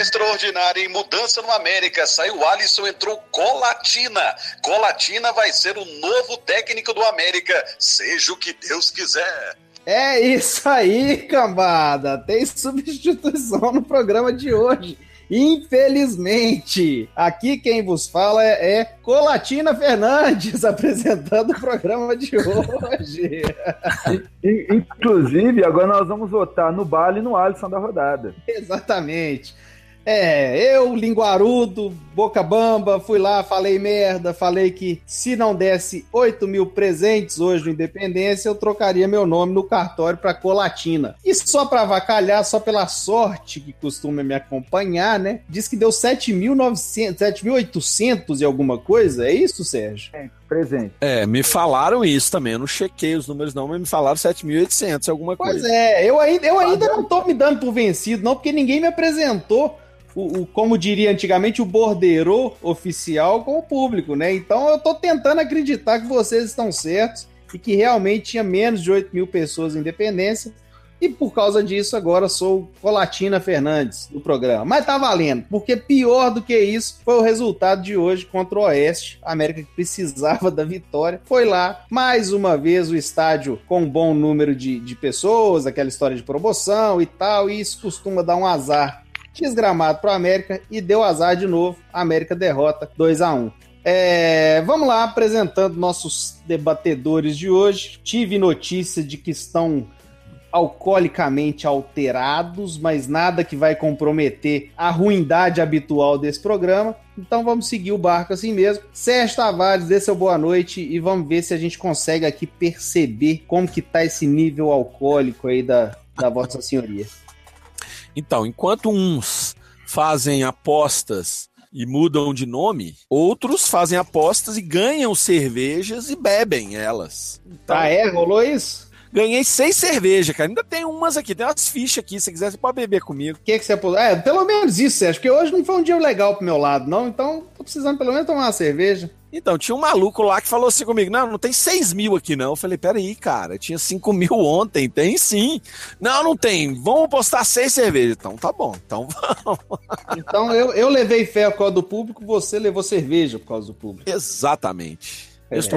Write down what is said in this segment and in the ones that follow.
extraordinária em mudança no América. Saiu o Alisson, entrou Colatina. Colatina vai ser o novo técnico do América, seja o que Deus quiser. É isso aí, cambada. Tem substituição no programa de hoje. Infelizmente, aqui quem vos fala é Colatina Fernandes apresentando o programa de hoje. Inclusive, agora nós vamos votar no Bala e no Alisson da rodada. Exatamente. Eu, linguarudo, boca bamba, fui lá, falei merda, falei que se não desse 8 mil presentes hoje no Independência, eu trocaria meu nome no cartório para Colatina. E só para avacalhar, só pela sorte que costuma me acompanhar, né? Diz que deu 7.800 e alguma coisa, é isso, Sérgio? Presente. Me falaram isso também, eu não chequei os números não, mas me falaram 7.800 alguma coisa. Pois é, eu ainda não tô me dando por vencido não, porque ninguém me apresentou como diria antigamente, o borderô oficial com o público, né? Então eu tô tentando acreditar que vocês estão certos e que realmente tinha menos de 8 mil pessoas em Independência. E por causa disso, agora sou Colatina Fernandes do programa. Mas tá valendo, porque pior do que isso foi o resultado de hoje contra o Oeste. A América que precisava da vitória foi lá, mais uma vez, o estádio com um bom número de pessoas, aquela história de promoção e tal, e isso costuma dar um azar desgramado pro América e deu azar de novo. A América derrota 2-1. Vamos lá, apresentando nossos debatedores de hoje. Tive notícia de que estão alcoolicamente alterados, mas nada que vai comprometer a ruindade habitual desse programa. Então vamos seguir o barco assim mesmo. Sérgio Tavares, dê seu boa noite e vamos ver se a gente consegue aqui perceber como que tá esse nível alcoólico aí da Vossa Senhoria. Então, enquanto uns fazem apostas e mudam de nome, outros fazem apostas e ganham cervejas e bebem elas. Então, rolou isso? Ganhei 6 cervejas, cara. Ainda tem umas aqui, tem umas fichas aqui. Se quiser, você pode beber comigo. O que você apostou? Pelo menos isso, Sérgio, porque hoje não foi um dia legal pro meu lado, não. Então, tô precisando pelo menos tomar uma cerveja. Então, tinha um maluco lá que falou assim comigo, não tem 6 mil aqui não. Eu falei, peraí, cara, tinha 5 mil ontem, tem sim. Não tem, vamos postar 6 cervejas. Então, tá bom, então vamos. Então, eu levei fé por causa do público, você levou cerveja por causa do público. Exatamente.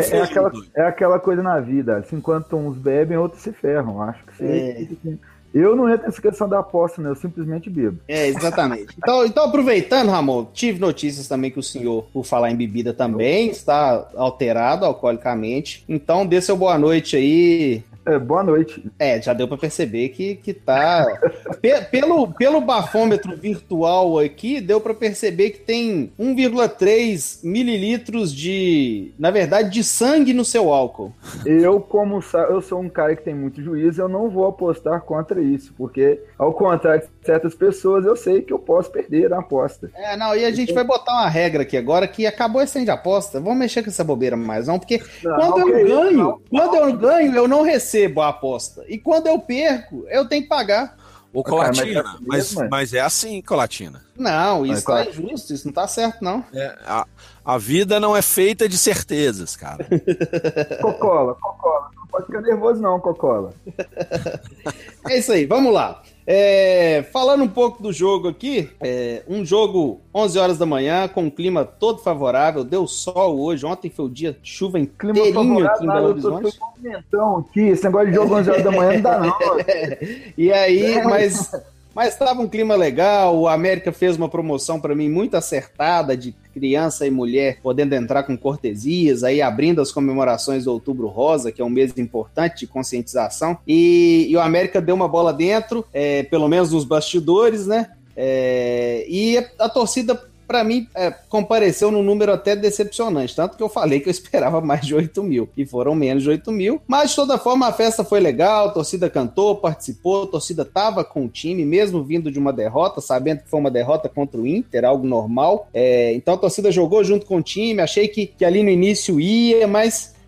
É aquela coisa na vida, assim, enquanto uns bebem, outros se ferram, acho que Eu não entro nessa questão da aposta, né? Eu simplesmente bebo. Exatamente. Então, aproveitando, Ramon, tive notícias também que o senhor, por falar em bebida também, está alterado alcoolicamente. Então, dê seu boa noite aí. Boa noite. Já deu pra perceber que tá... pelo bafômetro virtual aqui, deu pra perceber que tem 1,3 mililitros de sangue no seu álcool. Eu sou um cara que tem muito juízo, eu não vou apostar contra isso, porque, ao contrário de certas pessoas, eu sei que eu posso perder a aposta. E a gente vai botar uma regra aqui agora, que acabou esse de aposta, vamos mexer com essa bobeira mais não, porque quando eu ganho, eu não recebo a aposta. E quando eu perco, eu tenho que pagar. Ô, Colatina, mas é assim, Colatina. Não, isso tá injusto, isso não tá certo, não. A vida não é feita de certezas, cara. Cocola, não pode ficar nervoso não, Cocola. É isso aí, vamos lá. Falando um pouco do jogo aqui, um jogo 11 horas da manhã, com um clima todo favorável, deu sol hoje, ontem foi o dia de chuva inteirinho aqui em Belo Horizonte. Esse negócio de jogo 11 horas da manhã não dá não. E aí, mas estava um clima legal, o América fez uma promoção para mim muito acertada de criança e mulher podendo entrar com cortesias, aí abrindo as comemorações do Outubro Rosa, que é um mês importante de conscientização, e o América deu uma bola dentro, pelo menos nos bastidores, né? E a torcida, para mim, compareceu num número até decepcionante, tanto que eu falei que eu esperava mais de 8 mil, e foram menos de 8 mil, mas de toda forma a festa foi legal, a torcida cantou, participou, a torcida tava com o time, mesmo vindo de uma derrota, sabendo que foi uma derrota contra o Inter, algo normal, então a torcida jogou junto com o time, achei que ali no início ia, mas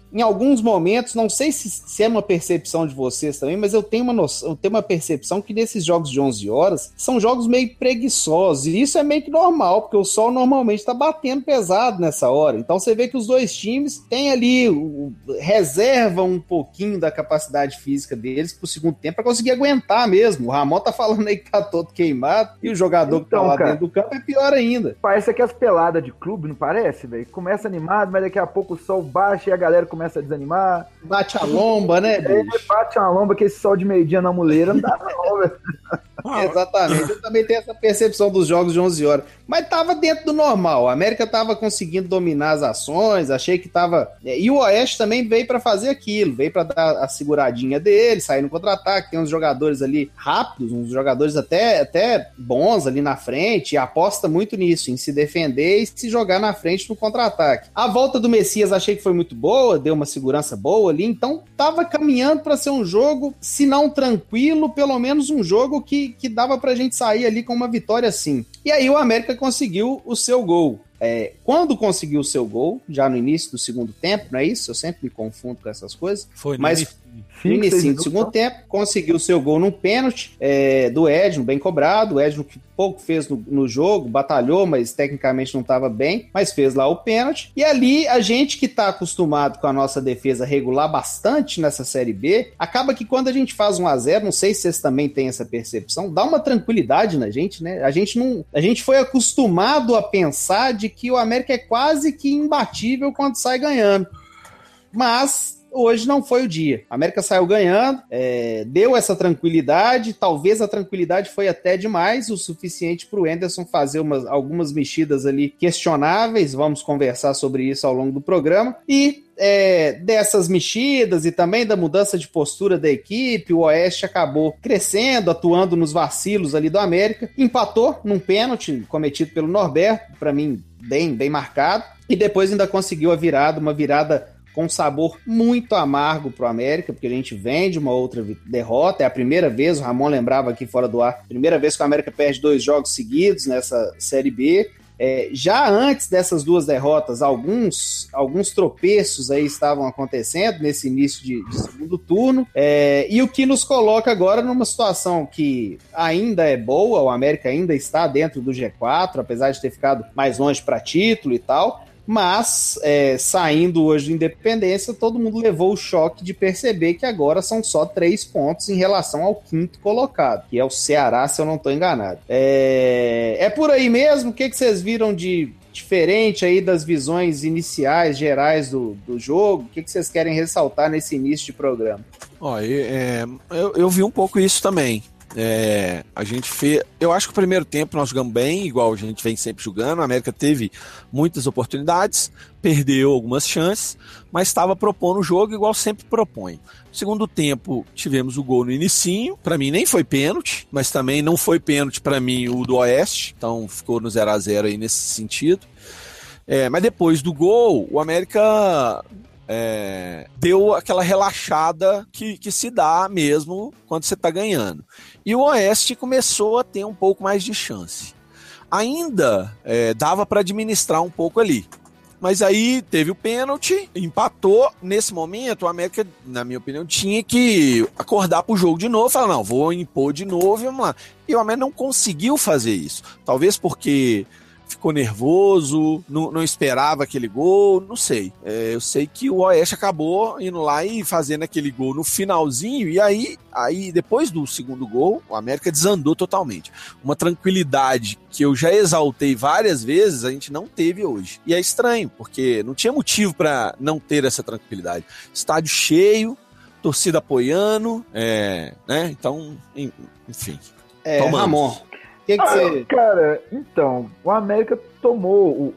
em alguns momentos, não sei se é uma percepção de vocês também, mas eu tenho uma percepção que nesses jogos de 11 horas são jogos meio preguiçosos, e isso é meio que normal, porque o sol normalmente tá batendo pesado nessa hora. Então você vê que os dois times têm ali, reservam um pouquinho da capacidade física deles pro segundo tempo para conseguir aguentar mesmo. O Ramon tá falando aí que tá todo queimado, e o jogador que tá lá dentro do campo é pior ainda. Parece que as peladas de clube, não parece, velho? Começa animado, mas daqui a pouco o sol baixa e a galera começa a desanimar. Bate a lomba, né, bicho? Bate a lomba, que esse sol de meio-dia na muleira não dá não, velho. Exatamente, eu também tenho essa percepção dos jogos de 11 horas, mas tava dentro do normal, a América tava conseguindo dominar as ações, achei que tava, e o Oeste também veio pra fazer aquilo, veio pra dar a seguradinha dele, sair no contra-ataque, tem uns jogadores ali rápidos, uns jogadores até bons ali na frente, e aposta muito nisso, em se defender e se jogar na frente no contra-ataque. A volta do Messias achei que foi muito boa, deu uma segurança boa ali, então tava caminhando pra ser um jogo, se não tranquilo, pelo menos um jogo que dava pra gente sair ali com uma vitória sim. E aí o América conseguiu o seu gol. Quando conseguiu o seu gol, já no início do segundo tempo, não é isso? Eu sempre me confundo com essas coisas. Foi, mas no início do segundo tempo, conseguiu o seu gol num pênalti do Edno, bem cobrado. O Edno que pouco fez no jogo, batalhou, mas tecnicamente não estava bem, mas fez lá o pênalti. E ali, a gente que está acostumado com a nossa defesa regular bastante nessa Série B, acaba que quando a gente faz 1-0, não sei se vocês também têm essa percepção, dá uma tranquilidade na gente, né? A gente foi acostumado a pensar de que o América é quase que imbatível quando sai ganhando. Mas hoje não foi o dia. A América saiu ganhando, deu essa tranquilidade, talvez a tranquilidade foi até demais, o suficiente para o Henderson fazer algumas mexidas ali questionáveis, vamos conversar sobre isso ao longo do programa, e dessas mexidas e também da mudança de postura da equipe, o Oeste acabou crescendo, atuando nos vacilos ali do América, empatou num pênalti cometido pelo Norberto, para mim bem marcado, e depois ainda conseguiu uma virada com um sabor muito amargo pro América, porque a gente vem de uma outra derrota, é a primeira vez, o Ramon lembrava aqui fora do ar, primeira vez que o América perde 2 jogos seguidos nessa Série B. Já antes dessas 2 derrotas, alguns tropeços aí estavam acontecendo nesse início de segundo turno, e o que nos coloca agora numa situação que ainda é boa, o América ainda está dentro do G4, apesar de ter ficado mais longe para título e tal, mas saindo hoje do Independência, todo mundo levou o choque de perceber que agora são só 3 pontos em relação ao 5º colocado, que é o Ceará, se eu não estou enganado. É por aí mesmo? O que vocês viram de diferente aí das visões iniciais, gerais do jogo? O que vocês querem ressaltar nesse início de programa? Eu vi um pouco isso também. A gente fez. Eu acho que o primeiro tempo nós jogamos bem, igual a gente vem sempre jogando. A América teve muitas oportunidades, perdeu algumas chances, mas estava propondo o jogo igual sempre propõe. No segundo tempo, tivemos o gol no inicinho. Para mim nem foi pênalti, mas também não foi pênalti para mim o do Oeste, então ficou no 0-0 aí nesse sentido. Mas depois do gol, o América deu aquela relaxada que se dá mesmo quando você está ganhando. E o Oeste começou a ter um pouco mais de chance. Ainda dava para administrar um pouco ali. Mas aí teve o pênalti, empatou. Nesse momento, o América, na minha opinião, tinha que acordar pro jogo de novo. Falar, não, vou impor de novo e vamos lá. E o América não conseguiu fazer isso. Talvez porque ficou nervoso, não esperava aquele gol, não sei. Eu sei que o Oeste acabou indo lá e fazendo aquele gol no finalzinho, e aí depois do segundo gol, o América desandou totalmente. Uma tranquilidade que eu já exaltei várias vezes, a gente não teve hoje. E é estranho, porque não tinha motivo para não ter essa tranquilidade. Estádio cheio, torcida apoiando, né? Então, enfim. Ramon, você... Cara, então, o América tomou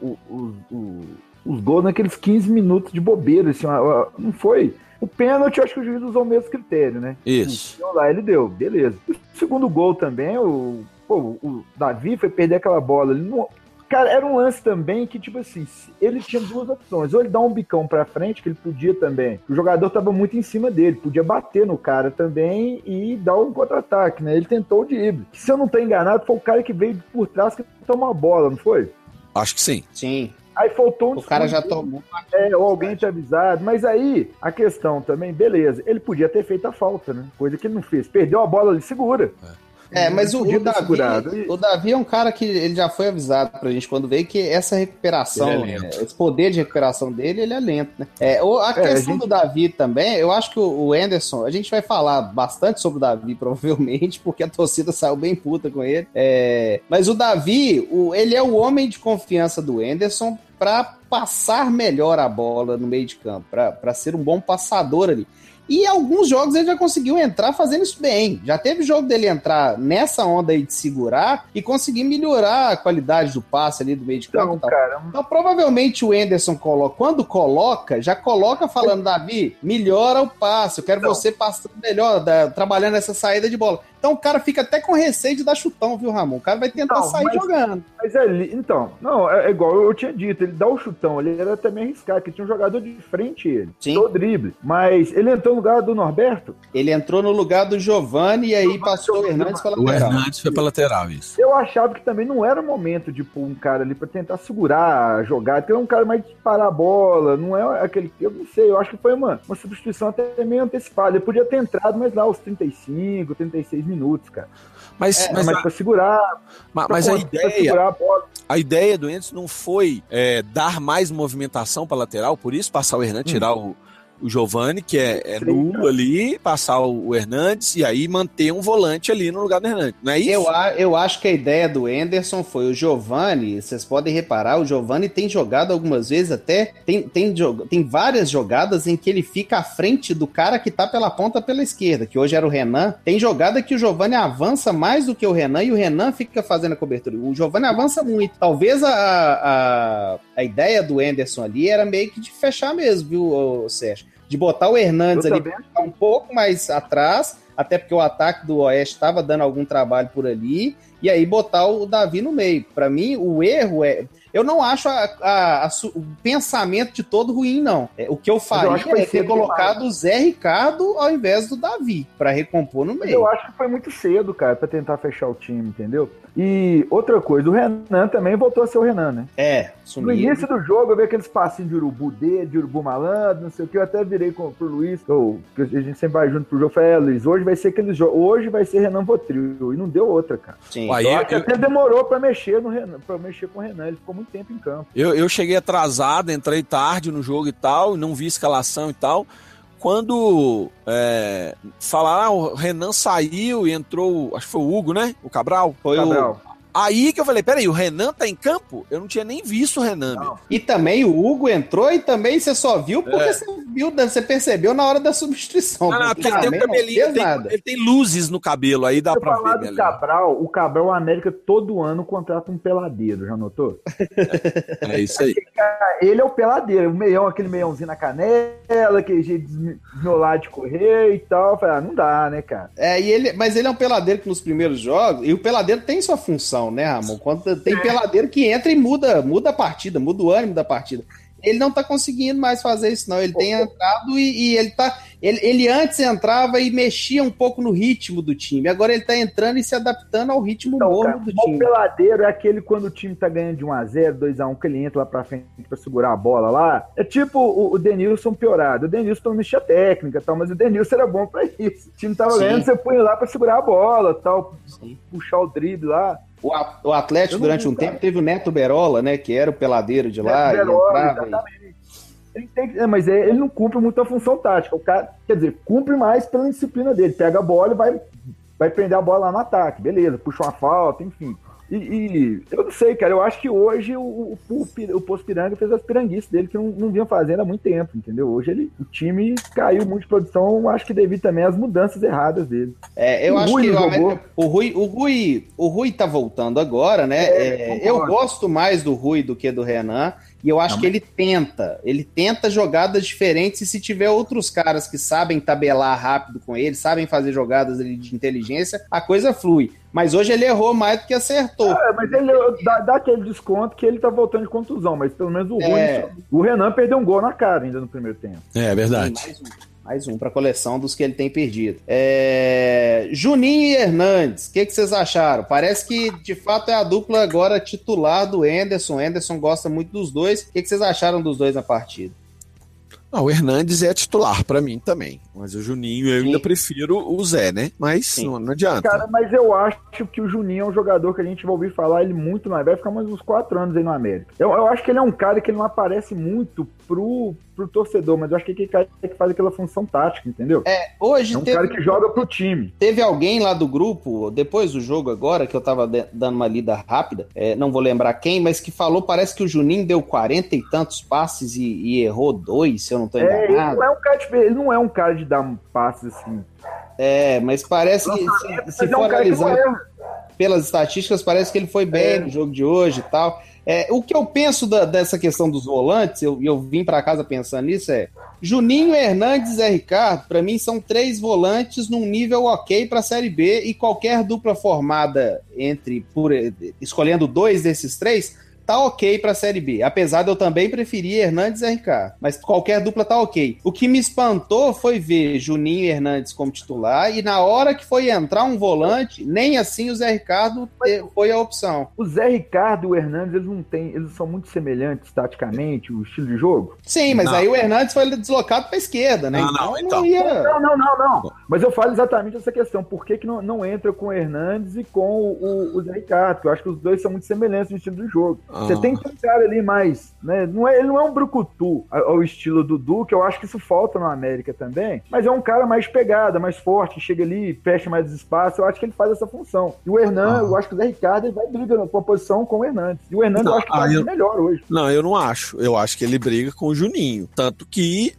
os gols naqueles 15 minutos de bobeira, assim, não foi... O pênalti, eu acho que o juiz usou o mesmo critério, né? Isso. Então, lá ele deu, beleza. O segundo gol também, o Davi foi perder aquela bola ali. Cara, era um lance também que, tipo assim, ele tinha 2 opções. Ou ele dá um bicão pra frente, que ele podia também. O jogador tava muito em cima dele, podia bater no cara também e dar um contra-ataque, né? Ele tentou o drible. Se eu não tô enganado, foi o cara que veio por trás que tomou a bola, não foi? Acho que sim. Sim. Aí faltou um... O cara já tomou. Ou alguém tinha avisado. Mas aí, a questão também, beleza, ele podia ter feito a falta, né? Coisa que ele não fez. Perdeu a bola ali, segura. Mas o Davi é um cara que ele já foi avisado pra gente quando veio que essa recuperação, esse poder de recuperação dele, ele é lento, né? A questão do Davi também, eu acho que o Anderson, a gente vai falar bastante sobre o Davi, provavelmente, porque a torcida saiu bem puta com ele. Mas o Davi, ele é o homem de confiança do Anderson para passar melhor a bola no meio de campo, para ser um bom passador ali. E alguns jogos ele já conseguiu entrar fazendo isso bem. Já teve jogo dele entrar nessa onda aí de segurar e conseguir melhorar a qualidade do passe ali do meio de campo. Então, provavelmente o Anderson quando coloca, já coloca falando, Davi, melhora o passe, eu quero você passando melhor, trabalhando essa saída de bola. Então o cara fica até com receio de dar chutão, viu, Ramon? O cara vai tentar sair jogando. Mas é igual eu tinha dito, ele dá o chutão, ele era até meio arriscado, porque tinha um jogador de frente ele, do drible. Mas ele entrou no lugar do Norberto? Ele entrou no lugar do Giovani e aí passou o Hernandes pra lateral. O Hernandes foi pra lateral, isso. Eu achava que também não era o momento de pôr um cara ali pra tentar segurar a jogada, porque é um cara mais de parar a bola, não é aquele... Eu não sei, eu acho que foi uma substituição até meio antecipada. Ele podia ter entrado, mas lá aos 35, 36 minutos, cara. Mas pra segurar. Mas a ideia do Anderson não foi dar mais movimentação para lateral, por isso passar o Hernandes, tirar o Giovani, que é nulo ali, passar o Hernandes e aí manter um volante ali no lugar do Hernandes, não é isso? Eu acho que a ideia do Anderson foi o Giovani, vocês podem reparar, o Giovani tem jogado algumas vezes até, tem várias jogadas em que ele fica à frente do cara que tá pela ponta pela esquerda, que hoje era o Renan. Tem jogada que o Giovani avança mais do que o Renan e o Renan fica fazendo a cobertura. O Giovani avança muito. Talvez a ideia do Anderson ali era meio que de fechar mesmo, viu, Sérgio? De botar o Hernandes ali um pouco mais atrás, até porque o ataque do Oeste estava dando algum trabalho por ali, e aí botar o Davi no meio. Para mim, o erro é... Eu não acho o pensamento de todo ruim, não. O que eu faria é ter colocado o Zé Ricardo ao invés do Davi, para recompor no meio. Eu acho que foi muito cedo, cara, para tentar fechar o time, entendeu? E outra coisa, o Renan também voltou a ser o Renan, né? Sumiu. No início do jogo, eu vi aqueles passinhos de urubu dele, de urubu malandro, não sei o que, eu até virei pro Luiz, que a gente sempre vai junto pro jogo, falei, Luiz, hoje vai ser aquele jogo, hoje vai ser Renan Votril, e não deu outra, cara. Sim. Até demorou pra mexer no Renan, pra mexer com o Renan, ele ficou muito tempo em campo. Eu cheguei atrasado, entrei tarde no jogo e tal, não vi escalação e tal. Quando falaram, o Renan saiu e entrou, acho que foi o Hugo, né? O Cabral? Foi o Cabral. Aí que eu falei, peraí, o Renan tá em campo? Eu não tinha nem visto o Renan. Meu. E também o Hugo entrou e também você só viu porque você percebeu na hora da substituição. Porque ele tem o cabelinho, ele tem luzes no cabelo, aí dá pra ver. O Cabral, a América todo ano contrata um peladeiro, já notou? É isso aí. Ele é o peladeiro, o meião, aquele meiãozinho na canela, aquele jeito desmiolado de correr e tal. Eu falei, não dá, né, cara? Mas ele é um peladeiro que nos primeiros jogos, e o peladeiro tem sua função, né, Ramon? Quando tem peladeiro que entra e muda a partida, muda o ânimo da partida. Ele não tá conseguindo mais fazer isso, não. Ele tem entrado e ele tá... Ele antes entrava e mexia um pouco no ritmo do time. Agora ele tá entrando e se adaptando ao ritmo morno do time. O peladeiro é aquele quando o time tá ganhando de 1-0, 2-1, que ele entra lá pra frente pra segurar a bola lá. É tipo o Denilson piorado. O Denilson não mexia técnica e tal, mas o Denilson era bom pra isso. O time tava ganhando, você põe lá pra segurar a bola tal, puxar o drible lá. O Atlético, durante um tempo, teve o Neto Berola, né? Que era o peladeiro de lá. Mas ele não cumpre muito a função tática. O cara, quer dizer, cumpre mais pela disciplina dele. Pega a bola e vai prender a bola lá no ataque. Beleza, puxa uma falta, enfim. E eu não sei, cara. Eu acho que hoje o Poço Piranga fez as piranguices dele que não vinha fazendo há muito tempo, entendeu? Hoje o time caiu muito de produção, acho que devido também às mudanças erradas dele. Eu acho que o Rui tá voltando agora, né? Eu gosto mais do Rui do que do Renan. E eu acho que ele tenta jogadas diferentes, e se tiver outros caras que sabem tabelar rápido com ele, sabem fazer jogadas de inteligência, a coisa flui. Mas hoje ele errou mais do que acertou. Mas ele dá aquele desconto que ele tá voltando de contusão, mas pelo menos o Renan perdeu um gol na cara ainda no primeiro tempo. É verdade. Mais um para a coleção dos que ele tem perdido. Juninho e Hernandes, o que vocês acharam? Parece que, de fato, é a dupla agora titular do Henderson. O Henderson gosta muito dos dois. O que vocês acharam dos dois na partida? O Hernandes é titular pra mim também, mas o Juninho eu ainda prefiro o Zé, né? Mas não adianta. Cara, mas eu acho que o Juninho é um jogador que a gente vai ouvir falar ele muito mais. Vai ficar mais uns 4 anos aí no América. Eu acho que ele é um cara que ele não aparece muito pro torcedor, mas eu acho que ele é cara que faz aquela função tática, entendeu? Hoje é um cara que joga pro time. Teve alguém lá do grupo, depois do jogo agora, que eu tava dando uma lida rápida, não vou lembrar quem, mas que falou, parece que o Juninho deu 40 e tantos passes e errou 2, se eu não tô enganado. Ele não é um cara de dar passes assim. Mas parece que se for analisar pelas estatísticas, parece que ele foi bem no jogo de hoje e tal. O que eu penso dessa questão dos volantes, eu vim para casa pensando nisso, Juninho, Hernandes e Zé Ricardo, para mim são 3 volantes num nível ok para a Série B, e qualquer dupla formada escolhendo 2 desses 3, tá ok pra Série B. Apesar de eu também preferir Hernandes e Zé Ricardo. Mas qualquer dupla tá ok. O que me espantou foi ver Juninho e Hernandes como titular, e na hora que foi entrar um volante, nem assim o Zé Ricardo foi a opção. O Zé Ricardo e o Hernandes, eles são muito semelhantes taticamente, o estilo de jogo? Sim, mas aí o Hernandes foi deslocado pra esquerda, né? Não. Mas eu falo exatamente essa questão. Por que não entra com o Hernandes e com o Zé Ricardo? Porque eu acho que os dois são muito semelhantes no estilo de jogo. Você tem que ter um cara ali mais, né? Ele não é um brucutu ao estilo do Dudu, que eu acho que isso falta no América também, mas é um cara mais pegada, mais forte, que chega ali, fecha mais espaço. Eu acho que ele faz essa função. E o Hernandes, eu acho que o Zé Ricardo ele vai brigar com a posição com o Hernandes. E o Hernandes eu acho que tá melhor hoje. Não, eu não acho. Eu acho que ele briga com o Juninho. Tanto que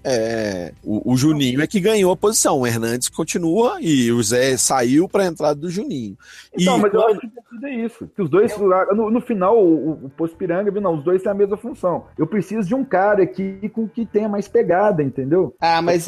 o Juninho é que ganhou a posição. O Hernandes continua e o Zé saiu pra entrada do Juninho. Então, mas eu acho que é isso. Que os dois, no final, o Pospiranga, viu? Não, os dois têm a mesma função. Eu preciso de um cara aqui que tenha mais pegada, entendeu? Mas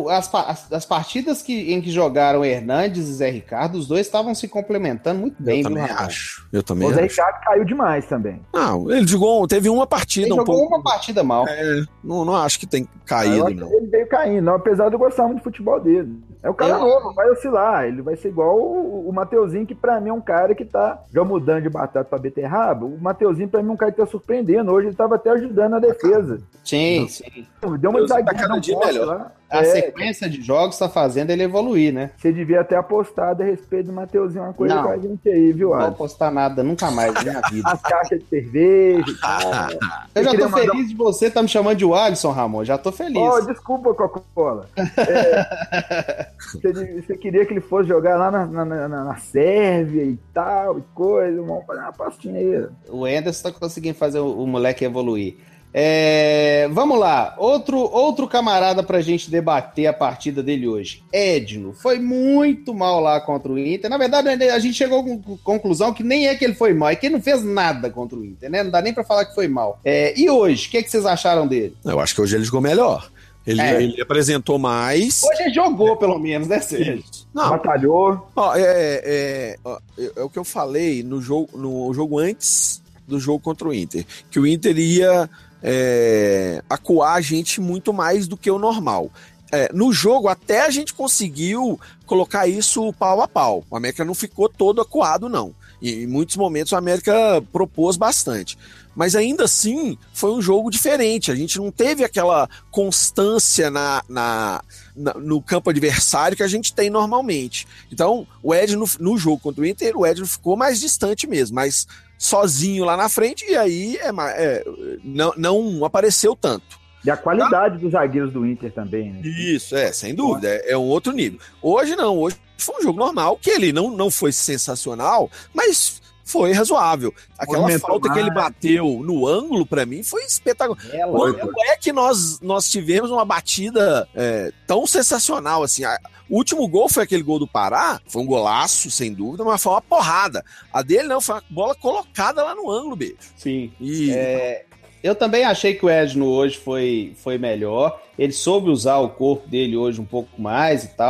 as partidas em que jogaram Hernandes e Zé Ricardo, os dois estavam se complementando muito bem. Eu também acho. O Zé Ricardo caiu demais também. Não, ele teve uma partida ele jogou uma partida mal. Não acho que tem caído, não. Ele veio caindo, apesar de eu gostar muito do futebol dele. É o cara novo, vai oscilar. Ele vai ser igual o Mateuzinho, que pra mim é um cara que tá já mudando de batata pra beterraba. O Mateuzinho pra mim é um cara que tá surpreendendo. Hoje ele tava até ajudando na defesa. Sim. Deu uma exagerada melhor. Lá. A sequência de jogos tá fazendo ele evoluir, né? Você devia ter apostado a respeito do Mateuzinho uma coisa com a gente aí, viu, Alisson? Não vou apostar nada, nunca mais na minha vida. As caixas de cerveja e tal. Eu já tô feliz de você tá me chamando de Alisson, Ramon. Já tô feliz. Desculpa, Coca-Cola. Você queria que ele fosse jogar lá na Sérvia e tal, e coisa. Vamos fazer uma pastinha aí. O Anderson tá conseguindo fazer o moleque evoluir. Vamos lá, outro camarada pra gente debater a partida dele hoje. Edno foi muito mal lá contra o Inter. Na verdade, a gente chegou com conclusão que nem é que ele foi mal, é que ele não fez nada contra o Inter, né? Não dá nem pra falar que foi mal. E hoje, o que vocês acharam dele? Eu acho que hoje ele jogou melhor. Ele apresentou mais. Hoje ele jogou, pelo menos, né, Sérgio? Não. Batalhou. É o que eu falei no jogo antes do jogo contra o Inter, que o Inter ia acuar a gente muito mais do que o normal. No jogo até a gente conseguiu colocar isso pau a pau. O América não ficou todo acuado, não. E em muitos momentos o América propôs bastante. Mas ainda assim foi um jogo diferente. A gente não teve aquela constância no campo adversário que a gente tem normalmente. Então o Edno, no jogo contra o Inter, o Edno ficou mais distante mesmo, mas sozinho lá na frente, e aí não apareceu tanto. E a qualidade dos zagueiros do Inter também, né? Isso, sem dúvida, é um outro nível. Hoje não, hoje foi um jogo normal, que ele não foi sensacional, mas foi razoável. Aquela falta que ele bateu no ângulo, pra mim, foi espetacular. Quando é que nós tivemos uma batida tão sensacional assim? O último gol foi aquele gol do Pará, foi um golaço, sem dúvida, mas foi uma porrada. A dele não, foi uma bola colocada lá no ângulo, beijo. Sim. Eu também achei que o Edno hoje foi melhor. Ele soube usar o corpo dele hoje um pouco mais e tal.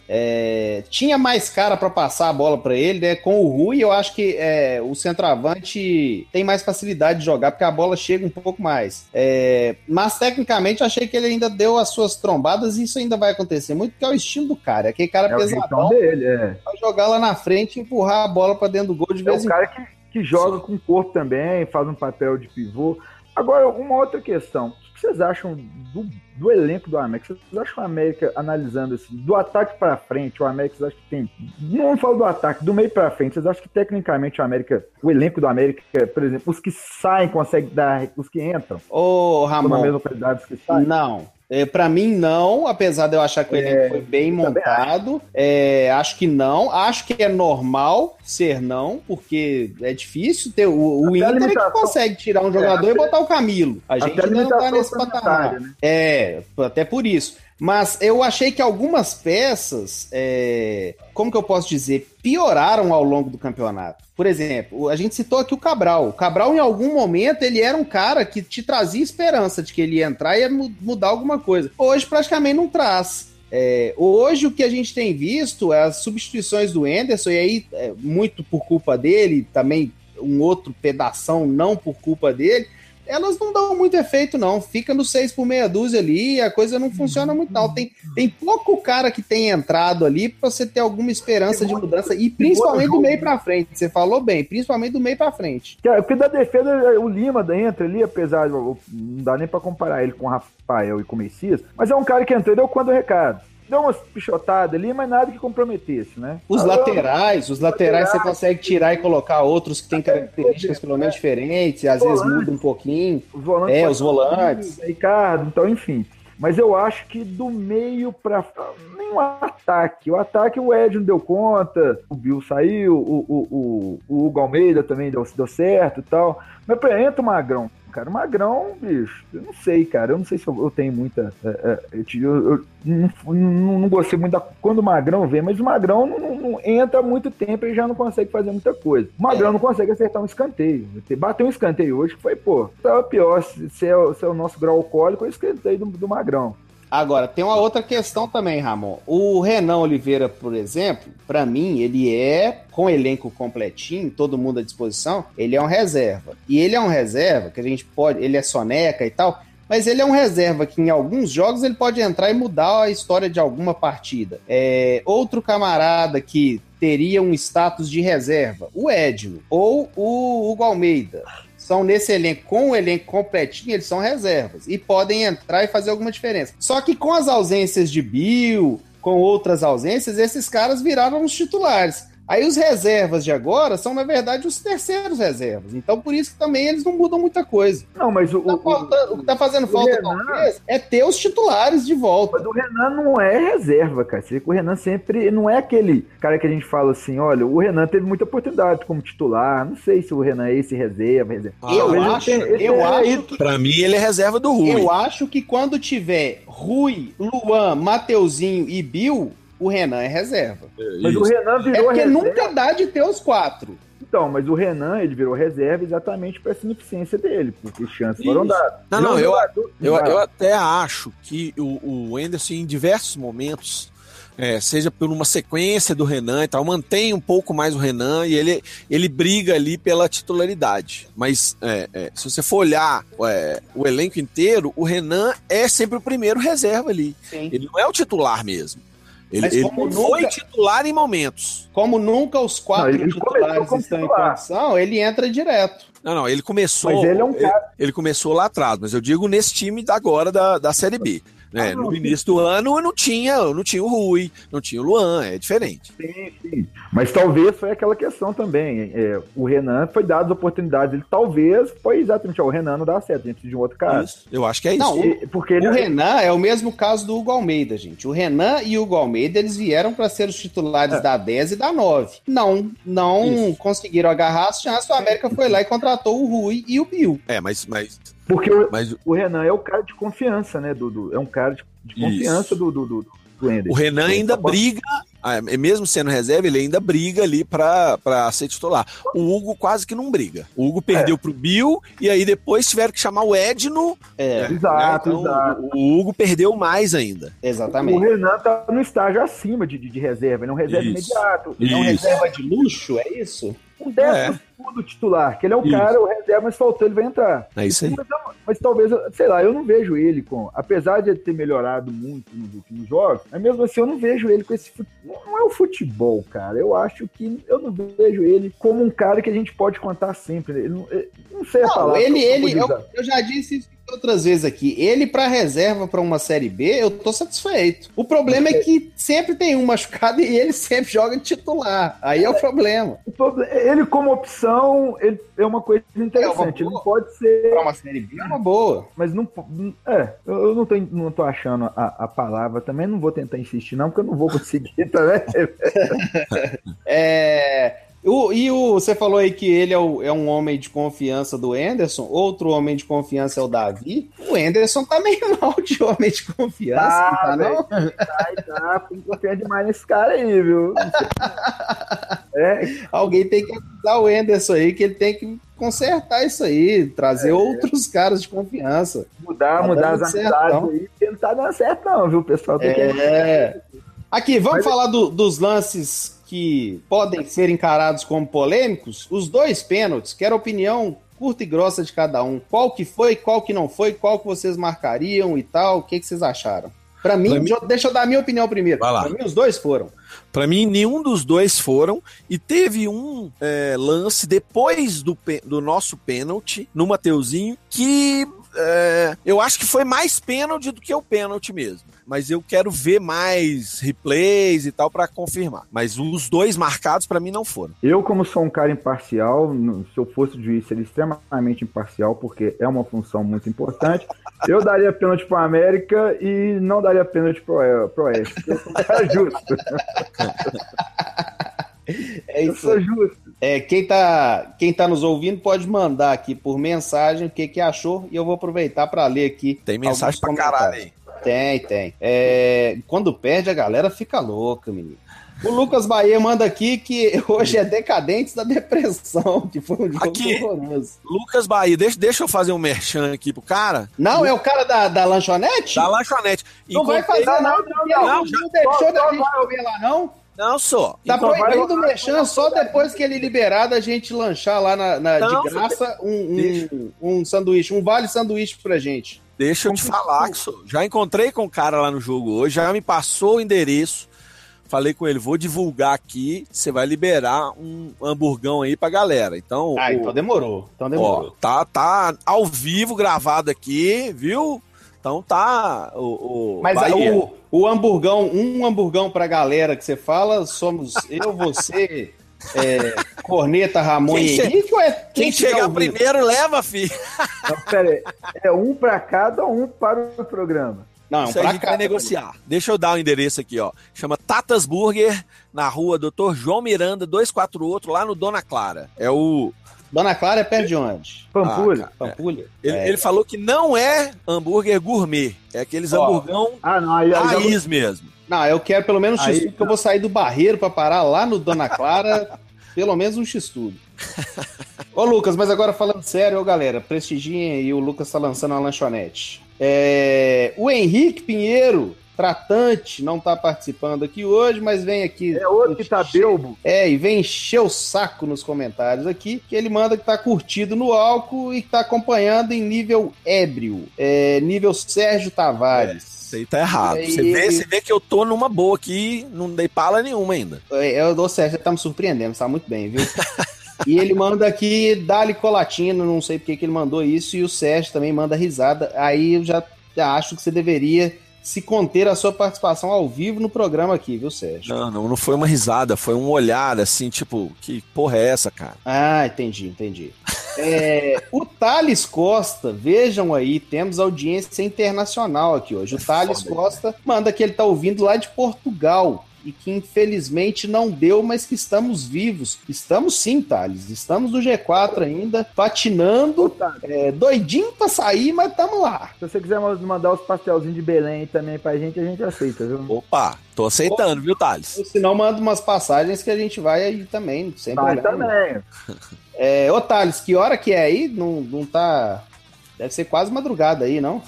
tinha mais cara para passar a bola para ele, né? Com o Rui, eu acho que o centroavante tem mais facilidade de jogar, porque a bola chega um pouco mais. Mas, tecnicamente, eu achei que ele ainda deu as suas trombadas e isso ainda vai acontecer muito, porque é o estilo do cara. Aquele cara pesadão, dele, vai jogar lá na frente e empurrar a bola para dentro do gol de vez em quando. É um cara que joga com o corpo também, faz um papel de pivô. Agora, uma outra questão. O que vocês acham do elenco do América? Vocês acham o América, analisando assim, do ataque para frente, o América, vocês acham que tem... Não falo do ataque, do meio para frente, vocês acham que tecnicamente o elenco do América, por exemplo, os que saem conseguem dar, os que entram? Ô, Ramon, na mesma qualidade que saem? Não. Pra mim, não, apesar de eu achar que o elenco foi bem montado. Acho que não. Acho que é normal ser não, porque é difícil ter. O Inter é que consegue tirar um jogador e botar o Camilo. A gente ainda não tá nesse patamar. Né? Até por isso. Mas eu achei que algumas peças, como que eu posso dizer, pioraram ao longo do campeonato. Por exemplo, a gente citou aqui o Cabral. O Cabral, em algum momento, ele era um cara que te trazia esperança de que ele ia entrar e ia mudar alguma coisa. Hoje, praticamente, não traz. Hoje, o que a gente tem visto é as substituições do Enderson, e aí, muito por culpa dele, também um outro pedação não por culpa dele, elas não dão muito efeito, não. Fica no 6 por meia dúzia ali, a coisa não funciona muito, não. Tem pouco cara que tem entrado ali pra você ter alguma esperança de mudança, e principalmente do meio pra frente. Você falou bem, principalmente do meio pra frente. Porque da defesa, o Lima entra ali, apesar de não dá nem pra comparar ele com o Rafael e com o Messias, mas é um cara que entrou e deu conta do recado. Deu umas pichotadas ali, mas nada que comprometesse, né? Os laterais você consegue tirar e colocar outros que têm características pelo menos diferentes, e às vezes muda um pouquinho. Os volantes. Ricardo, então, enfim. Mas eu acho que do meio pra... Nem o ataque. O ataque, o Ed não deu conta, o Bill saiu, o Hugo Almeida também deu certo e tal. Mas entra o Magrão. Cara, o Magrão, bicho, eu não sei, cara. Eu não sei se eu tenho muita... Eu não gostei muito quando o Magrão vem, mas o Magrão não entra há muito tempo e já não consegue fazer muita coisa. O Magrão não consegue acertar um escanteio. Bateu um escanteio hoje que foi, tava pior. Se é o nosso grau alcoólico, eu escanteio do Magrão. Agora, tem uma outra questão também, Ramon. O Renan Oliveira, por exemplo, pra mim, ele com elenco completinho, todo mundo à disposição, ele é um reserva. E ele é um reserva que a gente pode... Ele é soneca e tal, mas ele é um reserva que em alguns jogos ele pode entrar e mudar a história de alguma partida. Outro camarada que teria um status de reserva, o Edno, ou o Hugo Almeida. São nesse elenco, com o elenco completinho, eles são reservas e podem entrar e fazer alguma diferença. Só que com as ausências de Bill, com outras ausências, esses caras viraram os titulares. Aí os reservas de agora são, na verdade, os terceiros reservas. Então, por isso que também eles não mudam muita coisa. Não, mas o que tá fazendo falta, Renan, talvez, é ter os titulares de volta. Mas o Renan não é reserva, cara. Você vê que o Renan sempre não é aquele cara que a gente fala assim, olha, o Renan teve muita oportunidade como titular. Não sei se o Renan é esse reserva. Eu acho que... Pra mim, ele é reserva do Rui. Eu acho que quando tiver Rui, Luan, Mateuzinho e Bill... O Renan é reserva. Mas o Renan virou porque reserva. Nunca dá de ter os 4. Então, mas o Renan, ele virou reserva exatamente para essa ineficiência dele, porque as chances foram dadas. Eu até acho que o Enderson, em diversos momentos, seja por uma sequência do Renan e tal, mantém um pouco mais o Renan e ele briga ali pela titularidade. Mas se você for olhar o elenco inteiro, o Renan é sempre o primeiro reserva ali. Sim. Ele não é o titular mesmo. Ele foi titular em momentos. Como nunca os 4 titulares estão em condição, ele entra direto. Não, ele começou. Mas ele é um cara. Ele começou lá atrás, mas eu digo nesse time agora da Série B. No início do ano não tinha o Rui, não tinha o Luan, é diferente. Sim. Mas talvez foi aquela questão também. O Renan foi dado as oportunidades. Ele talvez foi exatamente, o Renan não dá certo, a gente precisa de um outro cara. Isso, eu acho que é isso. Não, o Renan é o mesmo caso do Hugo Almeida, gente. O Renan e o Hugo Almeida, eles vieram para ser os titulares da 10 e da 9. Não conseguiram agarrar as chances. O América foi lá e contratou o Rui e o Bill. Mas o Renan é o cara de confiança, né? É um cara de confiança do Enderson. O Renan ainda briga mesmo sendo reserva, ele ainda briga ali pra ser titular. O Hugo quase que não briga. O Hugo perdeu pro Bill, e aí depois tiveram que chamar o Edno. Exato, então, exato. O Hugo perdeu mais ainda. Exatamente. O Renan tá no estágio acima de reserva, ele é um reserva imediato. Ele é um reserva de luxo, é isso? Um 10% titular, que ele é o cara, o reserva, mas faltou, ele vai entrar. É isso aí. Mas talvez, sei lá, eu não vejo ele apesar de ele ter melhorado muito nos últimos jogos, mas mesmo assim eu não vejo ele com esse não é o futebol, cara. Eu acho que eu não vejo ele como um cara que a gente pode contar sempre. Não sei a palavra. Eu já disse isso outras vezes aqui. Ele pra reserva pra uma Série B, eu tô satisfeito. O problema é que sempre tem um machucado e ele sempre joga de titular. Aí é o problema. Ele como opção, ele é uma coisa interessante. Ele não pode ser... Pra uma Série B é uma boa. Mas não... eu não tô achando a palavra também. Não vou tentar insistir não, porque eu não vou conseguir também. Você falou aí que ele é um homem de confiança do Anderson, outro homem de confiança é o Davi. O Anderson tá meio mal de homem de confiança, não? Tá, tem que confiar demais nesse cara aí, viu? Alguém tem que avisar o Anderson aí que ele tem que consertar isso aí, trazer outros caras de confiança. Mudar as amizades aí, porque não tá dando certo não, viu, pessoal? Aqui, vamos falar dos lances que podem ser encarados como polêmicos. Os 2 pênaltis, quero a opinião curta e grossa de cada um. Qual que foi, qual que não foi, qual que vocês marcariam e tal, o que vocês acharam? Pra mim, deixa eu dar a minha opinião primeiro. Pra mim, os 2 foram. Pra mim, nenhum dos 2 foram. E teve um lance depois do nosso pênalti, no Mateuzinho, que eu acho que foi mais pênalti do que o pênalti mesmo. Mas eu quero ver mais replays e tal pra confirmar. Mas os 2 marcados pra mim não foram. Eu, como sou um cara imparcial, se eu fosse o juiz, seria extremamente imparcial, porque é uma função muito importante. Eu daria pênalti pro América e não daria pênalti pro Oeste, porque eu sou um cara justo. É isso. Eu sou justo. Quem tá nos ouvindo pode mandar aqui por mensagem o que achou, e eu vou aproveitar para ler aqui. Tem mensagem pra caralho aí. Tem. Quando perde, a galera fica louca, menino. O Lucas Bahia manda aqui que hoje é Decadentes da Depressão, que foi um jogo horroroso. Lucas Bahia, deixa eu fazer um merchan aqui pro cara. Não, é o cara da lanchonete? Da lanchonete. Não vai fazer não deixou da gente comer lá, não? Não, só. Tá proibido o merchan só depois que ele liberado a gente lanchar lá de graça um sanduíche, um vale sanduíche pra gente. Deixa eu te falar, já encontrei com o cara lá no jogo hoje, já me passou o endereço, falei com ele, vou divulgar aqui, você vai liberar um hamburgão aí pra galera. Então, então demorou. Ó, tá ao vivo, gravado aqui, viu? Então tá Mas o hamburgão, um hamburgão pra galera que você fala, somos eu, você... Corneta, Ramon e Henrique, ou quem chegar primeiro leva, filho. Não, pera aí, é um pra cada ou um para o programa? Não, isso aí a gente vai negociar. Deixa eu dar o endereço aqui, ó. Chama Tatas Burger, na rua Dr. João Miranda, 248, lá no Dona Clara. É o... Dona Clara é perto de onde? Pampulha. Pampulha. Ele falou que não é hambúrguer gourmet, é aqueles hamburgão raiz mesmo. Não, eu quero pelo menos um X-tudo, porque eu vou sair do Barreiro pra parar lá no Dona Clara, pelo menos um X-tudo. Ô, Lucas, mas agora falando sério, galera, prestigiem aí, o Lucas tá lançando uma lanchonete. O Henrique Pinheiro, tratante, não tá participando aqui hoje, mas vem aqui... É outro que tá belbo. E vem encher o saco nos comentários aqui, que ele manda que tá curtido no álcool e que tá acompanhando em nível ébrio. Nível Sérgio Tavares. Isso aí tá errado. Você vê que eu tô numa boa aqui, não dei pala nenhuma ainda. O Sérgio tá me surpreendendo, tá muito bem, viu? E ele manda aqui, dá-lhe colatina, não sei porque que ele mandou isso, e o Sérgio também manda risada. Aí eu já acho que você deveria se conter a sua participação ao vivo no programa aqui, viu, Sérgio? Não foi uma risada, foi um olhar assim, tipo, que porra é essa, cara? Ah, entendi. O Thales Costa, vejam aí, temos audiência internacional aqui hoje. O Thales Costa manda que ele tá ouvindo lá de Portugal. e que infelizmente não deu, mas que estamos vivos. Estamos sim, Thales. Estamos no G4 ainda, patinando, doidinho pra sair, mas estamos lá. Se você quiser mandar os pastelzinhos de Belém também pra gente, a gente aceita, viu? Opa, tô aceitando, viu, Thales? Ou se não, manda umas passagens que a gente vai aí também, sem problema. Também. Ô, Thales, que hora que é aí? Não tá... Deve ser quase madrugada aí, não?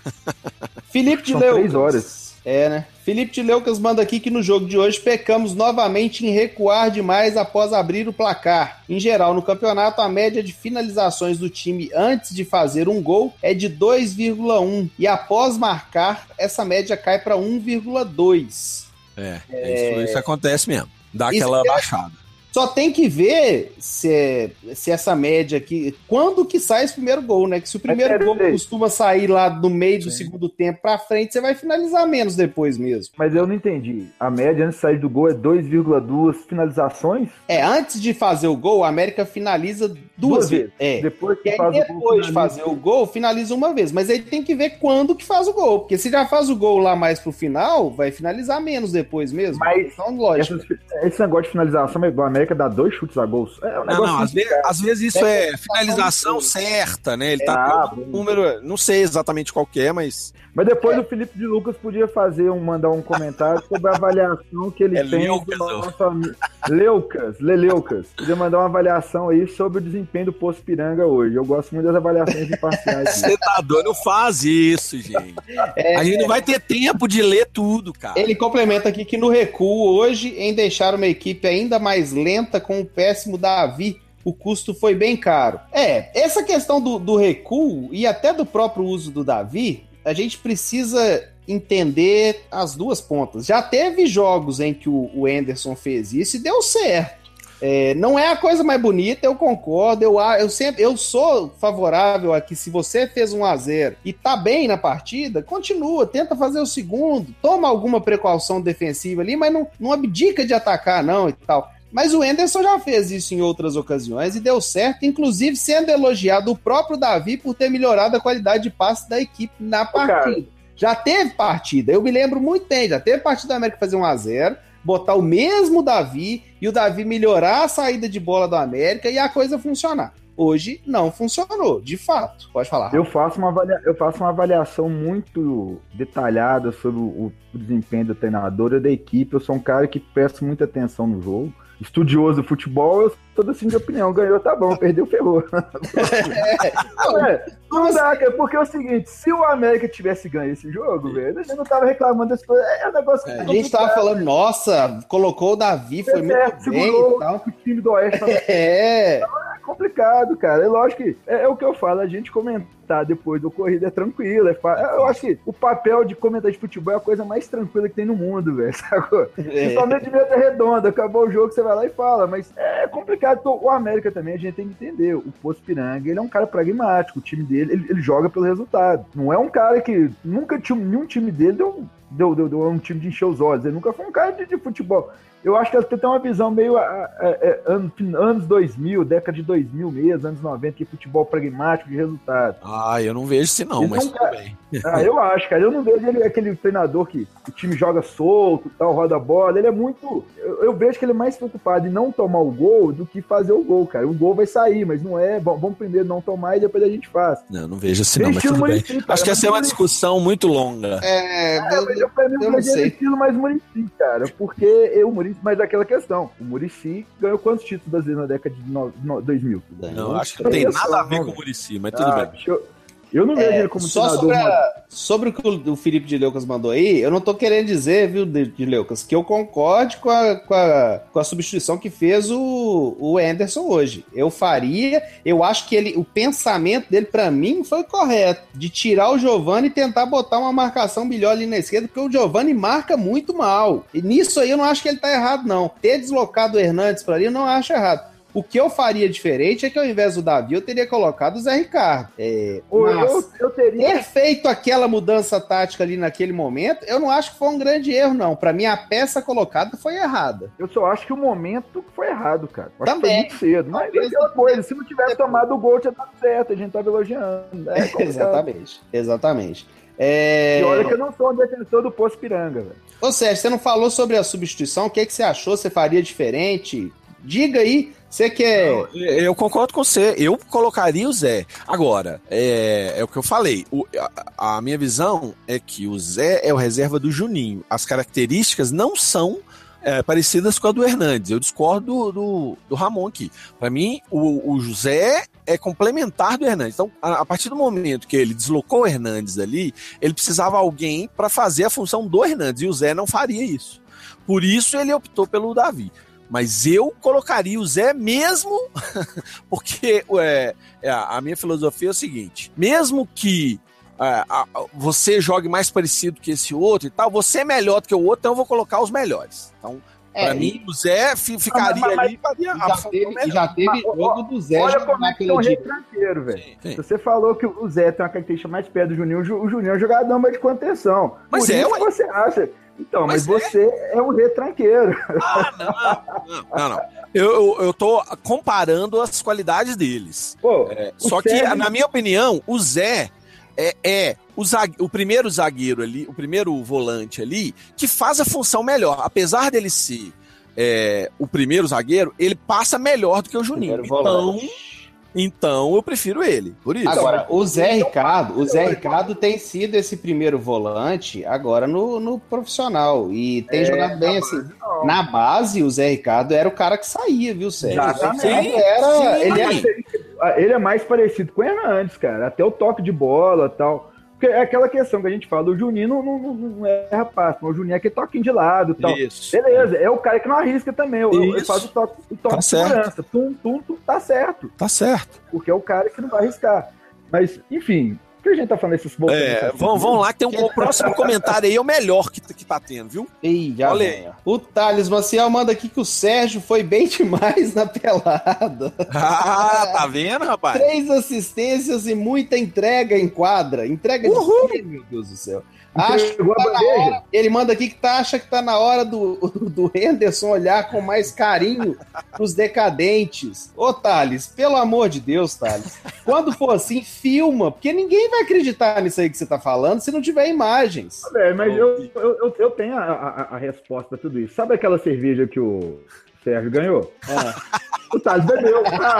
Felipe de Leucas. 3 horas. Né? Felipe de Leucas manda aqui que no jogo de hoje pecamos novamente em recuar demais após abrir o placar. Em geral, no campeonato, a média de finalizações do time antes de fazer um gol é de 2,1 e após marcar, essa média cai para 1,2. Isso acontece mesmo. Dá aquela baixada. Só tem que ver se essa média aqui... Quando que sai esse primeiro gol, né? Que se o primeiro gol costuma sair lá no meio do segundo tempo pra frente, você vai finalizar menos depois mesmo. Mas eu não entendi. A média antes de sair do gol é 2,2 finalizações? Antes de fazer o gol, a América finaliza duas vezes. Depois que depois de fazer o gol, finaliza uma vez. Mas aí tem que ver quando que faz o gol. Porque se já faz o gol lá mais pro final, vai finalizar menos depois mesmo. Mas então, lógico. Esse negócio de finalização é igual a América dá 2 chutes a gols. Às vezes isso é finalização certa, né? Ele tá com um número, não sei exatamente qual que é, mas... Mas depois o Felipe de Lucas podia mandar um comentário sobre a avaliação que ele tem do nosso amigo Leleucas. Podia mandar uma avaliação aí sobre o desempenho do Poço Piranga hoje. Eu gosto muito das avaliações imparciais. Você tá doido? Não faz isso, gente. A gente não vai ter tempo de ler tudo, cara. Ele complementa aqui que no recuo hoje, em deixar uma equipe ainda mais lenta com o péssimo Davi, o custo foi bem caro. Essa questão do recuo e até do próprio uso do Davi, a gente precisa entender as duas pontas. Já teve jogos em que o Anderson fez isso e deu certo. Não é a coisa mais bonita, eu concordo. Eu sou favorável a que se você fez 1-0 e tá bem na partida, continua, tenta fazer o segundo, toma alguma precaução defensiva ali, mas não abdica de atacar não e tal. Mas o Anderson já fez isso em outras ocasiões e deu certo, inclusive sendo elogiado o próprio Davi por ter melhorado a qualidade de passe da equipe na partida. Cara, já teve partida, eu me lembro muito bem, já teve partida da América fazer 1-0, botar o mesmo Davi e o Davi melhorar a saída de bola do América e a coisa funcionar. Hoje não funcionou, de fato. Pode falar. Eu faço uma avaliação muito detalhada sobre o desempenho do treinador e da equipe. Eu sou um cara que presta muita atenção no jogo. Estudioso do futebol, eu sou assim de opinião. Ganhou, tá bom. Perdeu, ferrou. Não dá, cara, porque é o seguinte, se o América tivesse ganho esse jogo, velho, a gente não tava reclamando desse coisa. É um negócio a gente tava falando, nossa, colocou o Davi, foi muito bem e tal. O time do Oeste é complicado, cara. É lógico que é o que eu falo, a gente comentar depois do corrida é tranquilo. Eu acho que o papel de comentar de futebol é a coisa mais tranquila que tem no mundo, velho, sacou? Principalmente de mesa redonda, acabou o jogo, você vai lá e fala, mas é complicado. O América também, a gente tem que entender, o Poço Piranga, ele é um cara pragmático, o time dele, ele joga pelo resultado. Não é um cara que nunca tinha nenhum time dele deu um time de encher os olhos, ele nunca foi um cara de futebol. Eu acho que ele tem uma visão meio anos 2000, década de 2000 mesmo, anos 90, que é futebol pragmático de resultado. Eu não vejo isso não, mas tudo bem. Eu acho, cara, eu não vejo ele aquele treinador que o time joga solto, tal, roda a bola, ele é muito... Eu vejo que ele é mais preocupado em não tomar o gol do que fazer o gol, cara. O gol vai sair, mas não é, vamos primeiro não tomar e depois a gente faz. Não vejo assim não, mas tudo bem. Acho que essa é uma discussão muito longa. Pra mim, eu não sei. Estilo mais Muricy, cara, porque o Muricy, mas aquela questão, o Muricy ganhou quantos títulos brasileiros na década de 2000? Não, acho que não tem nada a ver com o Muricy, mas tudo bem. Eu não vejo ele como treinador. Sobre o que o Felipe de Leucas mandou aí, eu não tô querendo dizer, viu, de Leucas, que eu concorde com a substituição que fez o Anderson hoje. Eu acho que o pensamento dele, pra mim, foi correto, de tirar o Giovani e tentar botar uma marcação melhor ali na esquerda, porque o Giovani marca muito mal. E nisso aí eu não acho que ele tá errado, não. Ter deslocado o Hernandes pra ali, eu não acho errado. O que eu faria diferente é que ao invés do Davi, eu teria colocado o Zé Ricardo. Eu teria... Ter feito aquela mudança tática ali naquele momento, eu não acho que foi um grande erro, não. Pra mim, a peça colocada foi errada. Eu só acho que o momento foi errado, cara. Eu acho também. Que foi muito cedo. Mas é aquela coisa, se não tivesse tomado o gol, tinha dado certo. A gente tava elogiando. Exatamente. E olha que eu não sou um defensor do Poço Piranga, velho. Ô Sérgio, você não falou sobre a substituição, o que você achou? Você faria diferente? Diga aí, você que é... Eu concordo com você, eu colocaria o Zé. Agora, é o que eu falei, a minha visão é que o Zé é o reserva do Juninho. As características não são parecidas com a do Hernandes. Eu discordo do Ramon aqui. Para mim, o Zé é complementar do Hernandes. Então, a partir do momento que ele deslocou o Hernandes ali, ele precisava de alguém para fazer a função do Hernandes, e o Zé não faria isso. Por isso ele optou pelo Davi. Mas eu colocaria o Zé mesmo, porque a minha filosofia é o seguinte, mesmo que você jogue mais parecido que esse outro e tal, você é melhor do que o outro, então eu vou colocar os melhores. Então, pra mim, o Zé ficaria ali e faria a função melhor. Já teve jogo do Zé. Olha como é que é um retranqueiro, velho. Você falou que o Zé tem uma característica mais perto do Juninho, o Juninho é um jogador mais de contenção. Mas Por isso que você acha... Então, mas você é um retranqueiro. Não. Eu tô comparando as qualidades deles. Pô, só que, na minha opinião, o Zé é o primeiro zagueiro ali, o primeiro volante ali, que faz a função melhor. Apesar dele ser o primeiro zagueiro, ele passa melhor do que o Juninho. Então eu prefiro ele, por isso. Agora, o Zé Ricardo tem sido esse primeiro volante agora no profissional. E tem jogado bem assim. Na base, o Zé Ricardo era o cara que saía, viu, Sérgio? Ele é mais parecido com o Hernandes, cara. Até o toque de bola e tal. Porque é aquela questão que a gente fala, o Juninho não erra passe, mas o Juninho é aquele toquinho de lado e tal. Isso. Beleza, é o cara que não arrisca também, ele faz o toque tá de segurança. Tum, tá certo. Tá certo. Porque é o cara que não vai arriscar. Mas, enfim, por que a gente tá falando desses bolsos? Vamos lá, que tem um próximo comentário aí, é o melhor que tá tendo, viu? Ih, já vem. O Thales Maciel manda aqui que o Sérgio foi bem demais na pelada. Tá vendo, rapaz? 3 assistências e muita entrega em quadra. Entrega de quê, meu Deus do céu? Acho que tá na hora, ele manda aqui que acha que tá na hora do Henderson olhar com mais carinho pros decadentes. Ô, Thales, pelo amor de Deus, Thales, quando for assim, filma, porque ninguém vai acreditar nisso aí que você tá falando se não tiver imagens. Mas eu tenho a resposta pra tudo isso. Sabe aquela cerveja que o Sérgio ganhou? O Thales bebeu.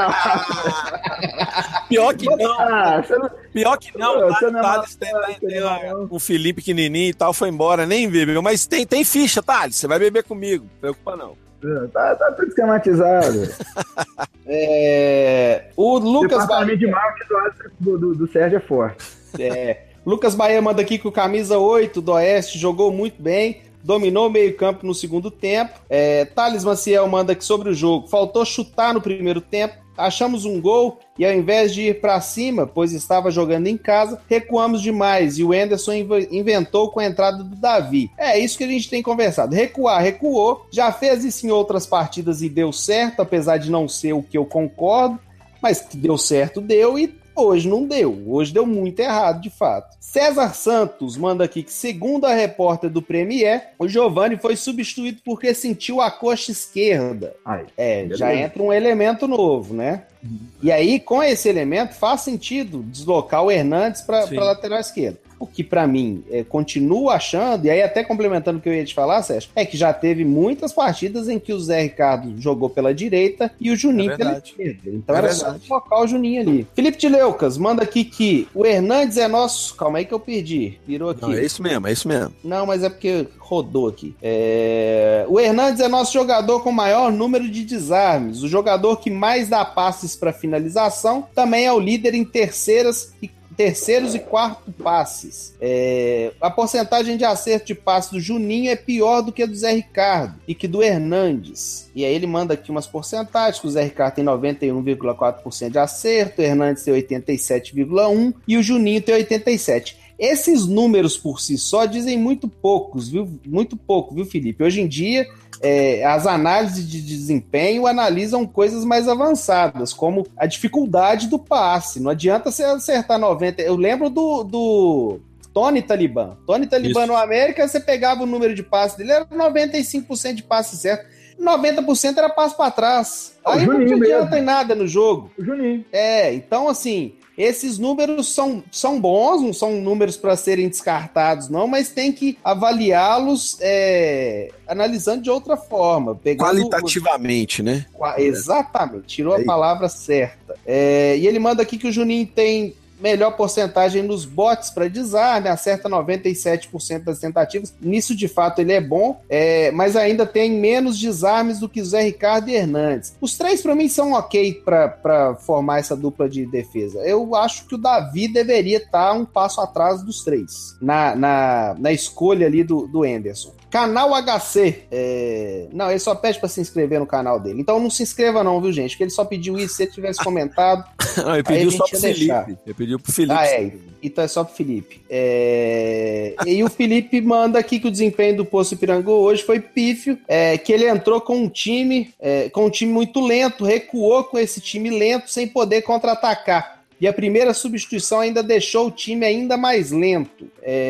Pior que não. Pior que não. O Thales tem um filhinho pequenininho e tal, foi embora, nem bebeu. Mas tem ficha, Thales, você vai beber comigo, não preocupa não. Tá tudo esquematizado. O Lucas Bahia de marketing do Sérgio é forte. Lucas Bahia manda aqui que o camisa 8 do Oeste jogou muito bem, dominou o meio-campo no segundo tempo. Thales Maciel manda aqui sobre o jogo. Faltou chutar no primeiro tempo. Achamos um gol e ao invés de ir para cima, pois estava jogando em casa, recuamos demais e o Henderson inventou com a entrada do Davi. É isso que a gente tem conversado. Recuou. Já fez isso em outras partidas e deu certo, apesar de não ser o que eu concordo, mas que deu certo, deu e hoje não deu. Hoje deu muito errado, de fato. César Santos manda aqui que, segundo a repórter do Premier, o Giovani foi substituído porque sentiu a coxa esquerda. Já entra um elemento novo, né? E aí, com esse elemento, faz sentido deslocar o Hernandes para a lateral esquerda. O que, pra mim, continuo achando, e aí até complementando o que eu ia te falar, Sérgio, é que já teve muitas partidas em que o Zé Ricardo jogou pela direita e o Juninho pela esquerda. Então era só colocar o Juninho ali. Felipe de Leucas manda aqui que o Hernandes é nosso... Calma aí que eu perdi. Virou aqui. Não, é isso mesmo. Não, mas é porque rodou aqui. O Hernandes é nosso jogador com maior número de desarmes. O jogador que mais dá passes para finalização também é o líder em terceiros e quarto passes. A porcentagem de acerto de passes do Juninho é pior do que a do Zé Ricardo e que do Hernandes. E aí ele manda aqui umas porcentagens, que o Zé Ricardo tem 91,4% de acerto, o Hernandes tem 87,1% e o Juninho tem 87%. Esses números por si só dizem muito pouco, viu, Felipe? Hoje em dia, as análises de desempenho analisam coisas mais avançadas, como a dificuldade do passe. Não adianta você acertar 90%. Eu lembro do Tony Taliban. Tony Taliban no América, você pegava o número de passes dele, era 95% de passe certo. 90% era passe para trás. Aí não adianta em nada no jogo. O Juninho. Então assim... esses números são bons, não são números para serem descartados, não, mas tem que avaliá-los analisando de outra forma. Qualitativamente, né? Exatamente, tirou a palavra certa. E ele manda aqui que o Juninho tem melhor porcentagem nos bots para desarme, acerta 97% das tentativas. Nisso, de fato, ele é bom, mas ainda tem menos desarmes do que Zé Ricardo e Hernandes. Os três, para mim, são ok para formar essa dupla de defesa. Eu acho que o Davi deveria estar um passo atrás dos três, na escolha ali do Anderson. Canal HC. Não, ele só pede pra se inscrever no canal dele. Então não se inscreva não, viu, gente? Porque ele só pediu isso. Se ele tivesse comentado... Não, ele pediu só pro Felipe. Ele pediu pro Felipe. Então é só pro Felipe. E o Felipe manda aqui que o desempenho do Poço Ipiranga hoje foi pífio, que ele entrou com um time muito lento, recuou com esse time lento sem poder contra-atacar. E a primeira substituição ainda deixou o time ainda mais lento.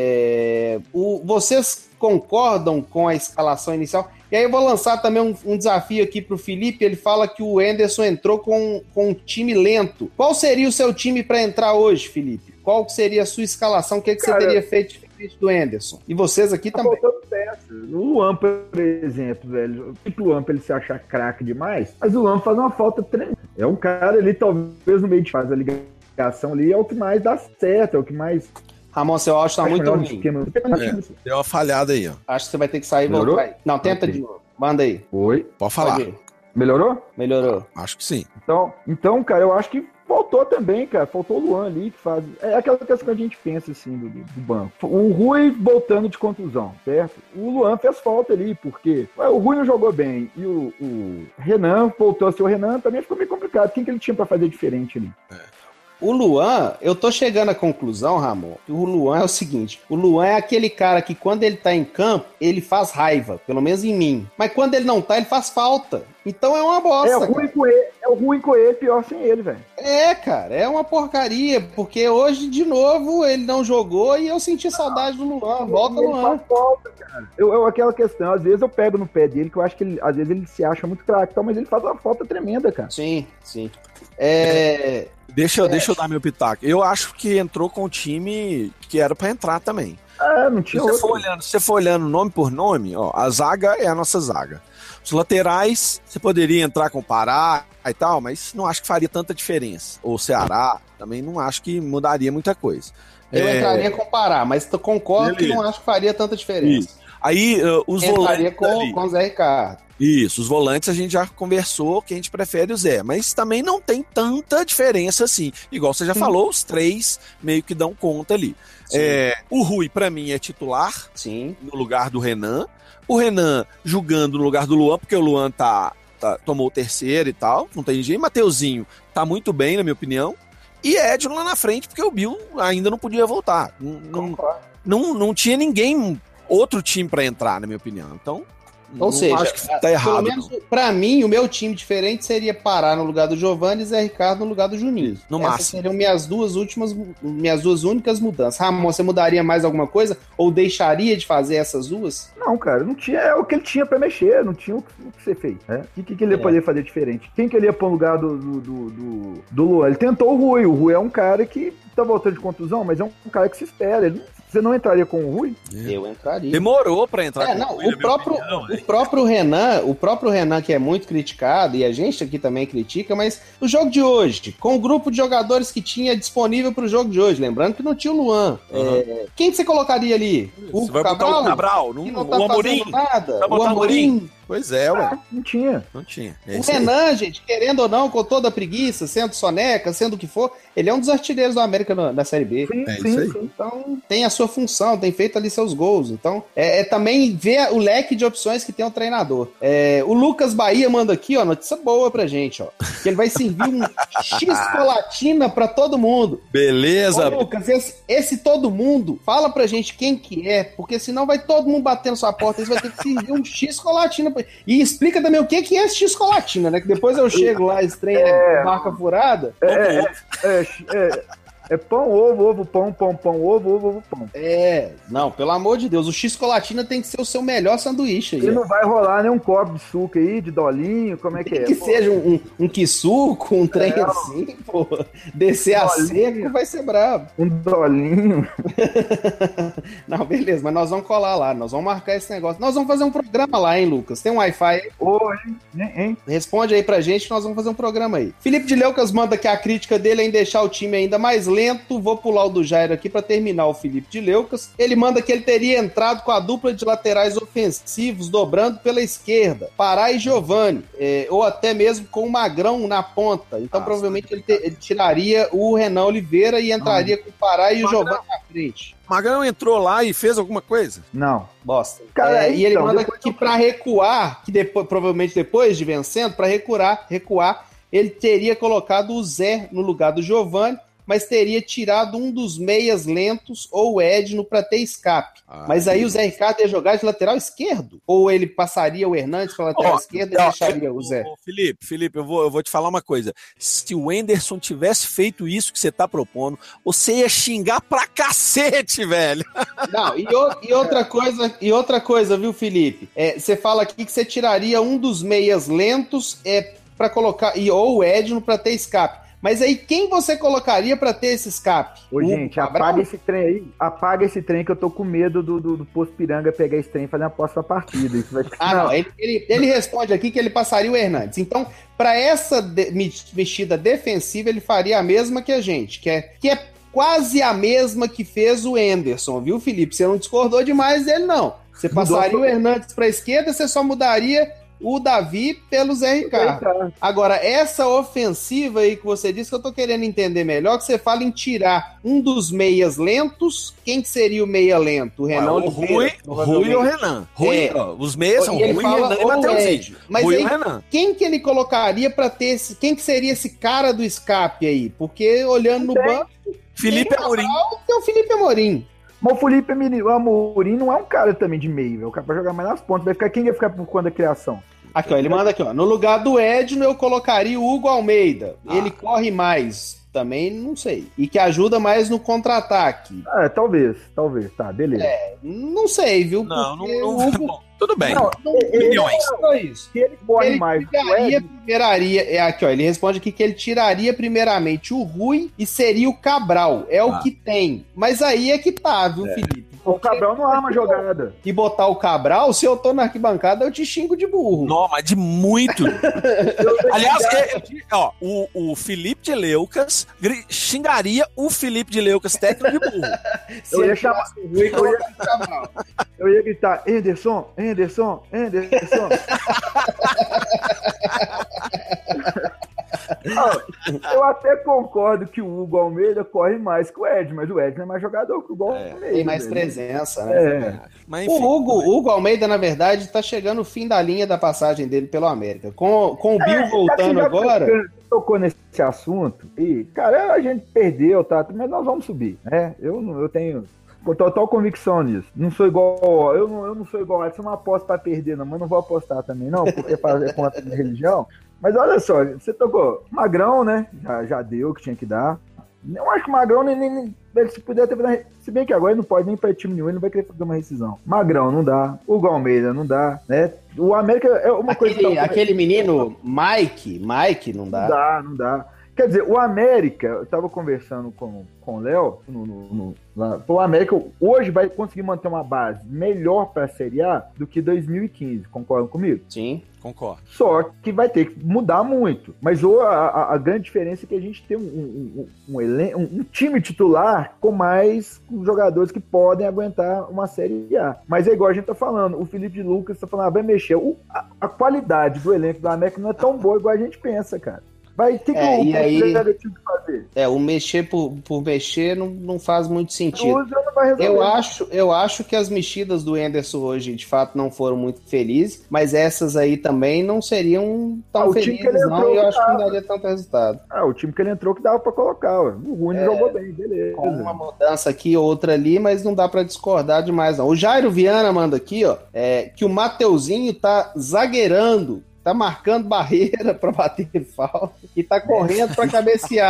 Vocês concordam com a escalação inicial? E aí eu vou lançar também um desafio aqui pro Felipe. Ele fala que o Anderson entrou com um time lento. Qual seria o seu time para entrar hoje, Felipe? Qual seria a sua escalação? O que você teria feito diferente do Anderson? E vocês aqui também. O Luan, por exemplo, velho. O Luan, pra ele se achar craque demais, mas o Luan faz uma falta tremenda. É um cara ali, talvez no meio de faz a ligação ali, é o que mais dá certo, é o que mais... Ramon, seu áudio tá muito ruim. Deu uma falhada aí, ó. Acho que você vai ter que sair e voltar aí. Não, tenta de novo. Manda aí. Oi. Pode falar. Melhorou? Melhorou. Acho que sim. Então, cara, eu acho que faltou também, cara. Faltou o Luan ali, que faz... É aquela questão que a gente pensa, assim, do banco. O Rui voltando de contusão, certo? O Luan fez falta ali, porque o Rui não jogou bem. E o Renan voltou a ser o Renan, também ficou meio complicado. Quem que ele tinha pra fazer diferente ali? O Luan, eu tô chegando à conclusão, Ramon, que o Luan é o seguinte, o Luan é aquele cara que quando ele tá em campo, ele faz raiva, pelo menos em mim. Mas quando ele não tá, ele faz falta. Então é uma bosta, É o ruim com ele, pior sem ele, velho. Cara, é uma porcaria, porque hoje, de novo, ele não jogou e eu senti saudade do Luan. Volta, Luan. Faz falta, cara. Aquela questão, às vezes eu pego no pé dele, que eu acho que às vezes ele se acha muito craque, mas ele faz uma falta tremenda, cara. Sim. Deixa eu dar meu pitaco. Eu acho que entrou com o time que era pra entrar também. Não tinha Se você for olhando nome por nome, ó, a zaga é a nossa zaga. Os laterais, você poderia entrar com o Pará e tal, mas não acho que faria tanta diferença. Ou o Ceará, também não acho que mudaria muita coisa. Eu entraria com o Pará, mas concordo que não acho que faria tanta diferença. Isso. Aí, os entraria volantes com o Zé Ricardo. Isso, os volantes a gente já conversou que a gente prefere o Zé, mas também não tem tanta diferença assim. Igual você já falou, os três meio que dão conta ali. O Rui, pra mim, é titular. Sim. No lugar do Renan. O Renan jogando no lugar do Luan, porque o Luan tomou o terceiro e tal, não tem jeito. Mateuzinho tá muito bem, na minha opinião. E Edson lá na frente, porque o Bill ainda não podia voltar. Não tinha ninguém, outro time pra entrar, na minha opinião. Então... Ou seja, acho que tá errado, pelo menos pra mim, o meu time diferente seria Pará no lugar do Giovani e Zé Ricardo no lugar do Juninho. No Essas máximo. seriam minhas duas únicas mudanças. Ramon, você mudaria mais alguma coisa? Ou deixaria de fazer essas duas? Não, cara, não tinha. É o que ele tinha pra mexer, não tinha o que ser feito. O que ele ia poder fazer diferente? Quem que ele ia pôr no lugar do Luan? Ele tentou o Rui. O Rui é um cara que tá voltando de contusão, mas é um cara que se espera. Você não entraria com o Rui? Eu entraria. Demorou pra entrar com o Rui. O próprio Renan, que é muito criticado, e a gente aqui também critica, mas o jogo de hoje, com o grupo de jogadores que tinha disponível pro jogo de hoje, lembrando que não tinha o Luan. Quem você colocaria ali? O Cabral? Não tá fazendo nada? O Amorim? Pois é, ué. Não tinha. O Renan, gente, querendo ou não, com toda a preguiça, sendo soneca, sendo o que for, ele é um dos artilheiros do América na Série B. Sim. Então, tem a sua função, tem feito ali seus gols. Então, também ver o leque de opções que tem o treinador. O Lucas Bahia manda aqui, ó, notícia boa pra gente, ó. Que ele vai servir um X-Colatina pra todo mundo. Beleza. Ô, Lucas, esse todo mundo, fala pra gente quem que é, porque senão vai todo mundo bater na sua porta, você vai ter que servir um X-Colatina. E explica também o que é esse X-Colatina, né? Que depois eu chego lá, estranho, marca furada. É pão, ovo, pão, ovo, pão. Não, pelo amor de Deus, o X-Colatina tem que ser o seu melhor sanduíche aí. E não vai rolar nem um copo de suco aí, de dolinho, como é que é? Que seja um quisuco, um trem assim, pô. Descer a seco vai ser brabo. Um dolinho. Não, beleza, mas nós vamos colar lá, nós vamos marcar esse negócio. Nós vamos fazer um programa lá, hein, Lucas? Tem um Wi-Fi aí? Hein? Responde aí pra gente que nós vamos fazer um programa aí. Felipe de Leucas manda que a crítica dele é em deixar o time ainda mais lento. Vou pular o do Jairo aqui pra terminar o Felipe de Leucas. Ele manda que ele teria entrado com a dupla de laterais ofensivos dobrando pela esquerda, Pará e Giovani, ou até mesmo com o Magrão na ponta. Então provavelmente ele tiraria o Renan Oliveira e entraria com o Pará e o Giovani na frente. Magrão entrou lá e fez alguma coisa? Não. Bosta. Cara, e ele manda depois que pra recuar, que depois, provavelmente depois de vencendo, pra recuar, ele teria colocado o Zé no lugar do Giovani, mas teria tirado um dos meias lentos ou o Edno para ter escape. Mas aí o Zé Ricardo ia jogar de lateral esquerdo? Ou ele passaria o Hernandes para lateral esquerda e deixaria o Zé? Felipe, eu vou te falar uma coisa. Se o Enderson tivesse feito isso que você tá propondo, você ia xingar pra cacete, velho. Não, e outra coisa, viu, Felipe? Você fala aqui que você tiraria um dos meias lentos para colocar, ou o Edno para ter escape. Mas aí, quem você colocaria pra ter esse escape? Gente, apaga esse trem aí. Apaga esse trem que eu tô com medo do Poço Piranga pegar esse trem e fazer uma próxima partida. Isso vai... Não, ele responde aqui que ele passaria o Hernandes. Então, pra essa mexida defensiva, ele faria a mesma que a gente, que é quase a mesma que fez o Enderson, viu, Felipe? Você não discordou demais dele, não. Você passaria o Hernandes pra esquerda, você só mudaria o Davi pelo Zé Ricardo. Agora, essa ofensiva aí que você disse, que eu tô querendo entender melhor, que você fala em tirar um dos meias lentos. Quem que seria o meia lento? O Renan Oliveira? Rui ou Renan? Os meias são Rui, Renan e Mateuzinho. Mas Rui aí, ou Renan. Quem que ele colocaria pra ter esse... Quem que seria esse cara do escape aí? Porque olhando no banco... Felipe Amorim. Tem o Felipe Amorim. Mas o Felipe Amorim não é um cara também de meio, é o cara pra jogar mais nas pontas. Quem vai ficar por conta da criação? Aqui, ó, ele manda aqui, ó. No lugar do Edno, eu colocaria o Hugo Almeida. Ele corre mais. Também não sei. E que ajuda mais no contra-ataque. Talvez. Tá, beleza. Não sei, viu? Não. Hugo... Tudo bem. Milhões. Se ele corre mais. Aqui, ó, ele responde aqui que ele tiraria primeiramente o Rui e seria o Cabral. É o que tem. Mas aí é que tá, viu, Felipe? O Cabral não arma jogada. E botar o Cabral, se eu tô na arquibancada, eu te xingo de burro. Não, mas de muito. Aliás, o Felipe de Leucas xingaria o Felipe de Leucas técnico de burro. Eu ia chamar o Rui, eu ia gritar, Enderson. Eu até concordo que o Hugo Almeida corre mais que o Ed, mas o Ed não é mais jogador que o Hugo Almeida. Tem mais presença, né? Mas, enfim, o Hugo Almeida, na verdade, tá chegando o fim da linha da passagem dele pelo América. Com o Bill voltando agora... Tocou nesse assunto e, cara, a gente perdeu, tá? Mas nós vamos subir, né? Eu tenho... total convicção nisso. Não sou igual. Eu não sou igual. Eu não aposto pra perder, não, mas não vou apostar também, não, porque é contra a religião. Mas olha só, você tocou. Magrão, né? Já deu o que tinha que dar. Eu acho que o Magrão nem se puder ter. Se bem que agora ele não pode nem ir pra time nenhum, ele não vai querer fazer uma rescisão. Magrão não dá. Hugo Almeida não dá, né? O América é uma coisa. Aquele menino, Mike não dá. Não dá. Quer dizer, o América, eu tava conversando com o Léo, o América hoje vai conseguir manter uma base melhor para a Série A do que 2015, concordam comigo? Sim, concordo. Só que vai ter que mudar muito. Mas a grande diferença é que a gente tem um time titular com mais jogadores que podem aguentar uma Série A. Mas é igual a gente tá falando, o Felipe Lucas tá falando, vai mexer. A qualidade do elenco do América não é tão boa igual a gente pensa, cara. Vai ter que fazer. O mexer por mexer não faz muito sentido. Eu acho que as mexidas do Enderson hoje, de fato, não foram muito felizes, mas essas aí também não seriam tão felizes, não, e eu acho que não daria tanto resultado. O time que ele entrou que dava pra colocar, ué. O Rune jogou bem, beleza. Com uma mudança aqui, outra ali, mas não dá pra discordar demais, não. O Jairo Viana manda aqui, ó, que o Mateuzinho tá zagueirando, tá marcando barreira para bater falta e tá correndo para cabecear.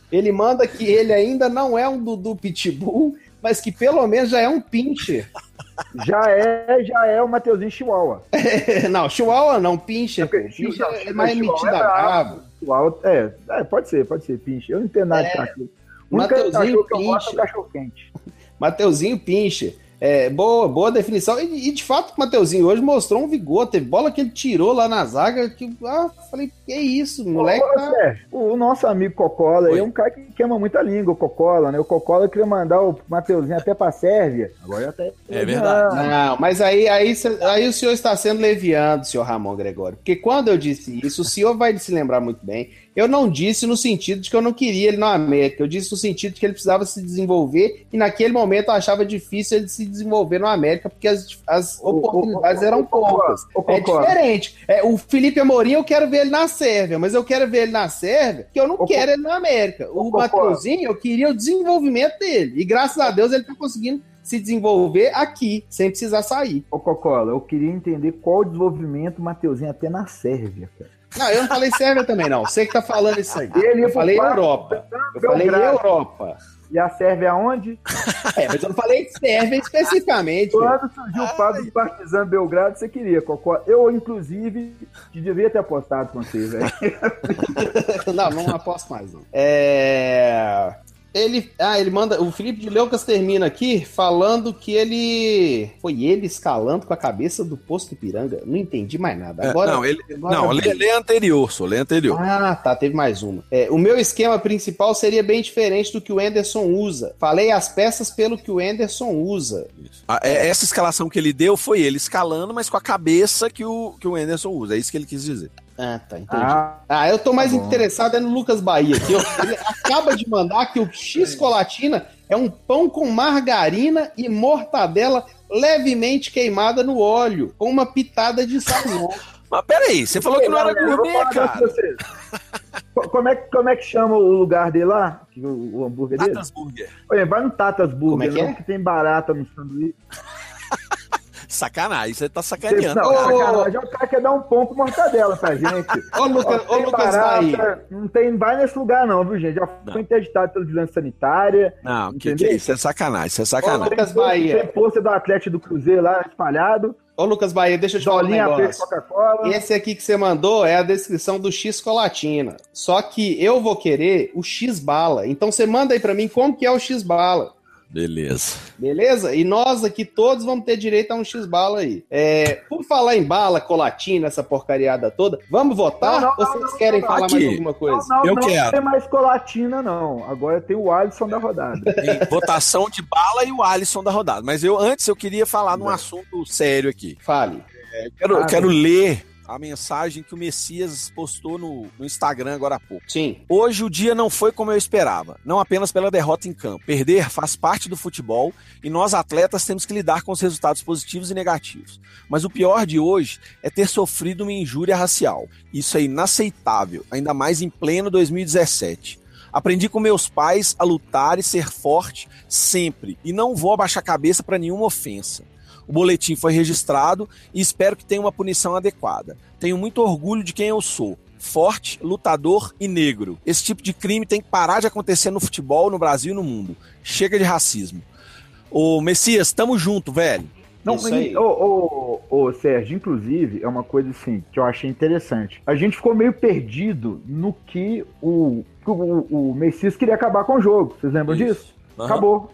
Ele manda que ele ainda não é um Dudu Pitbull, mas que pelo menos já é um pincher. Já é o Mateuzinho Chihuahua. Não, Chihuahua não, pincher. Pincher é mais metida bravo. Pode ser, pincher. Eu não entendo nada de cachorro. O único Mateuzinho que eu gosto é o cachorro quente. Mateuzinho pincher. Boa definição. E de fato o Mateuzinho hoje mostrou um vigor. Teve bola que ele tirou lá na zaga. Falei, que isso, moleque. Sérgio, o nosso amigo Cocola é um cara que queima muita língua, o Cocola, né? O Cocola queria mandar o Mateuzinho até pra Sérvia. Agora até. É verdade. Não, mas aí o senhor está sendo leviano, senhor Ramon Gregório. Porque quando eu disse isso, o senhor vai se lembrar muito bem. Eu não disse no sentido de que eu não queria ele na América. Eu disse no sentido de que ele precisava se desenvolver e naquele momento eu achava difícil ele se desenvolver na América porque as oportunidades eram poucas. É diferente. O Felipe Amorim eu quero ver ele na Sérvia, mas eu quero ver ele na Sérvia porque eu não quero ele na América. O Mateuzinho, eu queria o desenvolvimento dele. E graças a Deus ele está conseguindo se desenvolver aqui, sem precisar sair. Ô Cocola, eu queria entender qual o desenvolvimento o Mateuzinho até na Sérvia, cara. Não, eu não falei Sérvia também, não. Você que tá falando isso aí. Eu falei Europa. Eu falei Europa. E a Sérvia aonde? Mas eu não falei Sérvia especificamente. Quando surgiu o papo do Partizan Belgrado, você queria, Cocó. Eu, inclusive, devia ter apostado com você, velho. Não aposto mais, não. Ele manda. O Felipe de Leucas termina aqui falando que foi ele escalando com a cabeça do posto Ipiranga. Não entendi mais nada. Agora, lê anterior, lê anterior. Ah, tá, teve mais uma. O meu esquema principal seria bem diferente do que o Anderson usa. Falei as peças pelo que o Anderson usa. Essa escalação que ele deu foi ele escalando, mas com a cabeça que o Anderson usa. É isso que ele quis dizer. Ah, tá, entendi. Eu tô mais interessado no Lucas Bahia aqui. Ele acaba de mandar que o X-Colatina é um pão com margarina e mortadela levemente queimada no óleo, com uma pitada de salmão. Mas peraí, você falou que não era gourmet, cara. Como é que chama o lugar dele lá? O hambúrguer dele? Tatas Burger. Olha, vai no Tatas Burger, Como é que é? Que tem barata no sanduíche. Sacanagem, você tá sacaneando. Sacanagem, o cara quer dar um pão com mortadela pra gente. Ô, Lucas Bahia. Não vai nesse lugar não, viu, gente? Já foi interditado pela vigilância sanitária. Não, que é isso? É sacanagem, Ô, Lucas Bahia. Tem pôster do Atlético do Cruzeiro lá espalhado. Ô, Lucas Bahia, deixa eu te falar um negócio. Coca-Cola. Esse aqui que você mandou é a descrição do X-Colatina. Só que eu vou querer o X-Bala. Então você manda aí pra mim como que é o X-Bala. Beleza? E nós aqui todos vamos ter direito a um X-Bala aí. Por falar em bala, colatina, essa porcariada toda, vamos votar? Ou vocês querem falar mais alguma coisa? Não tem mais colatina, não. Agora tem o Alisson da rodada. Tem votação de bala e o Alisson da rodada. Mas antes eu queria falar num assunto sério aqui. Fale. Eu quero ler a mensagem que o Messias postou no Instagram agora há pouco. Sim. Hoje o dia não foi como eu esperava, não apenas pela derrota em campo. Perder faz parte do futebol e nós atletas temos que lidar com os resultados positivos e negativos. Mas o pior de hoje é ter sofrido uma injúria racial. Isso é inaceitável, ainda mais em pleno 2017. Aprendi com meus pais a lutar e ser forte sempre e não vou abaixar a cabeça para nenhuma ofensa. O boletim foi registrado e espero que tenha uma punição adequada. Tenho muito orgulho de quem eu sou. Forte, lutador e negro. Esse tipo de crime tem que parar de acontecer no futebol, no Brasil e no mundo. Chega de racismo. Ô, Messias, tamo junto, velho. Não, Sérgio, inclusive, é uma coisa assim que eu achei interessante. A gente ficou meio perdido no que o Messias queria acabar com o jogo. Vocês lembram disso? Acabou.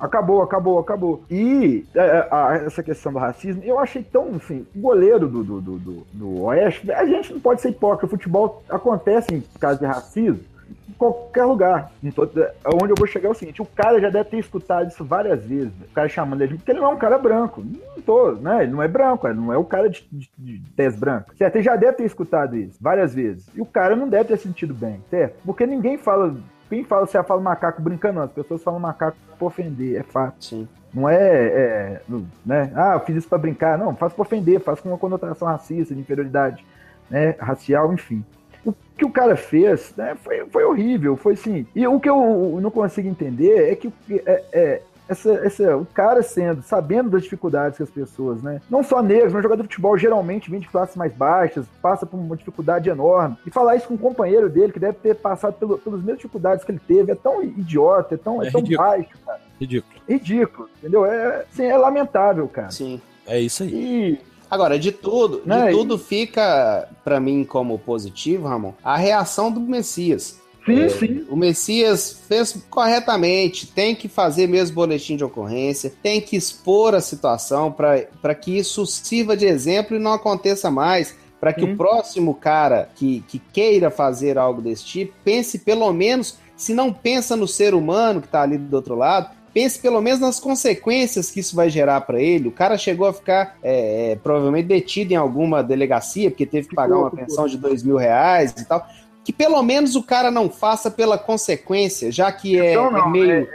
E essa questão do racismo, eu achei tão, assim, goleiro do Oeste, a gente não pode ser hipócrita. O futebol acontece em caso de racismo em qualquer lugar. Onde eu vou chegar é o seguinte, o cara já deve ter escutado isso várias vezes, o cara chamando ele, porque ele não é um cara branco. Ele não é branco, ele não é o cara de tez branca, certo? Ele já deve ter escutado isso várias vezes. E o cara não deve ter sentido bem, certo? Porque ninguém fala... Quem fala, você fala macaco brincando, não. As pessoas falam macaco pra ofender, é fato. Sim. Não né? Eu fiz isso pra brincar. Não, faz pra ofender, faz com uma conotação racista, de inferioridade, né? Racial, enfim. O que o cara fez, né, foi horrível, foi assim. E o que eu não consigo entender é que o cara sabendo das dificuldades que as pessoas, né? Não só negros, mas jogador de futebol geralmente vem de classes mais baixas, passa por uma dificuldade enorme. E falar isso com um companheiro dele, que deve ter passado pelas mesmas dificuldades que ele teve, é tão idiota, é tão baixo, cara. Ridículo, entendeu? É lamentável, cara. Sim. É isso aí. Agora, de tudo fica, pra mim, como positivo, Ramon, a reação do Messias. Sim. O Messias fez corretamente, tem que fazer mesmo boletim de ocorrência, tem que expor a situação para que isso sirva de exemplo e não aconteça mais, para que o próximo cara que queira fazer algo desse tipo, pense pelo menos, se não pensa no ser humano que está ali do outro lado, pense pelo menos nas consequências que isso vai gerar para ele. O cara chegou a ficar provavelmente detido em alguma delegacia, porque teve que pagar uma pensão de R$2.000 e tal. Que pelo menos o cara não faça pela consequência, já que meio...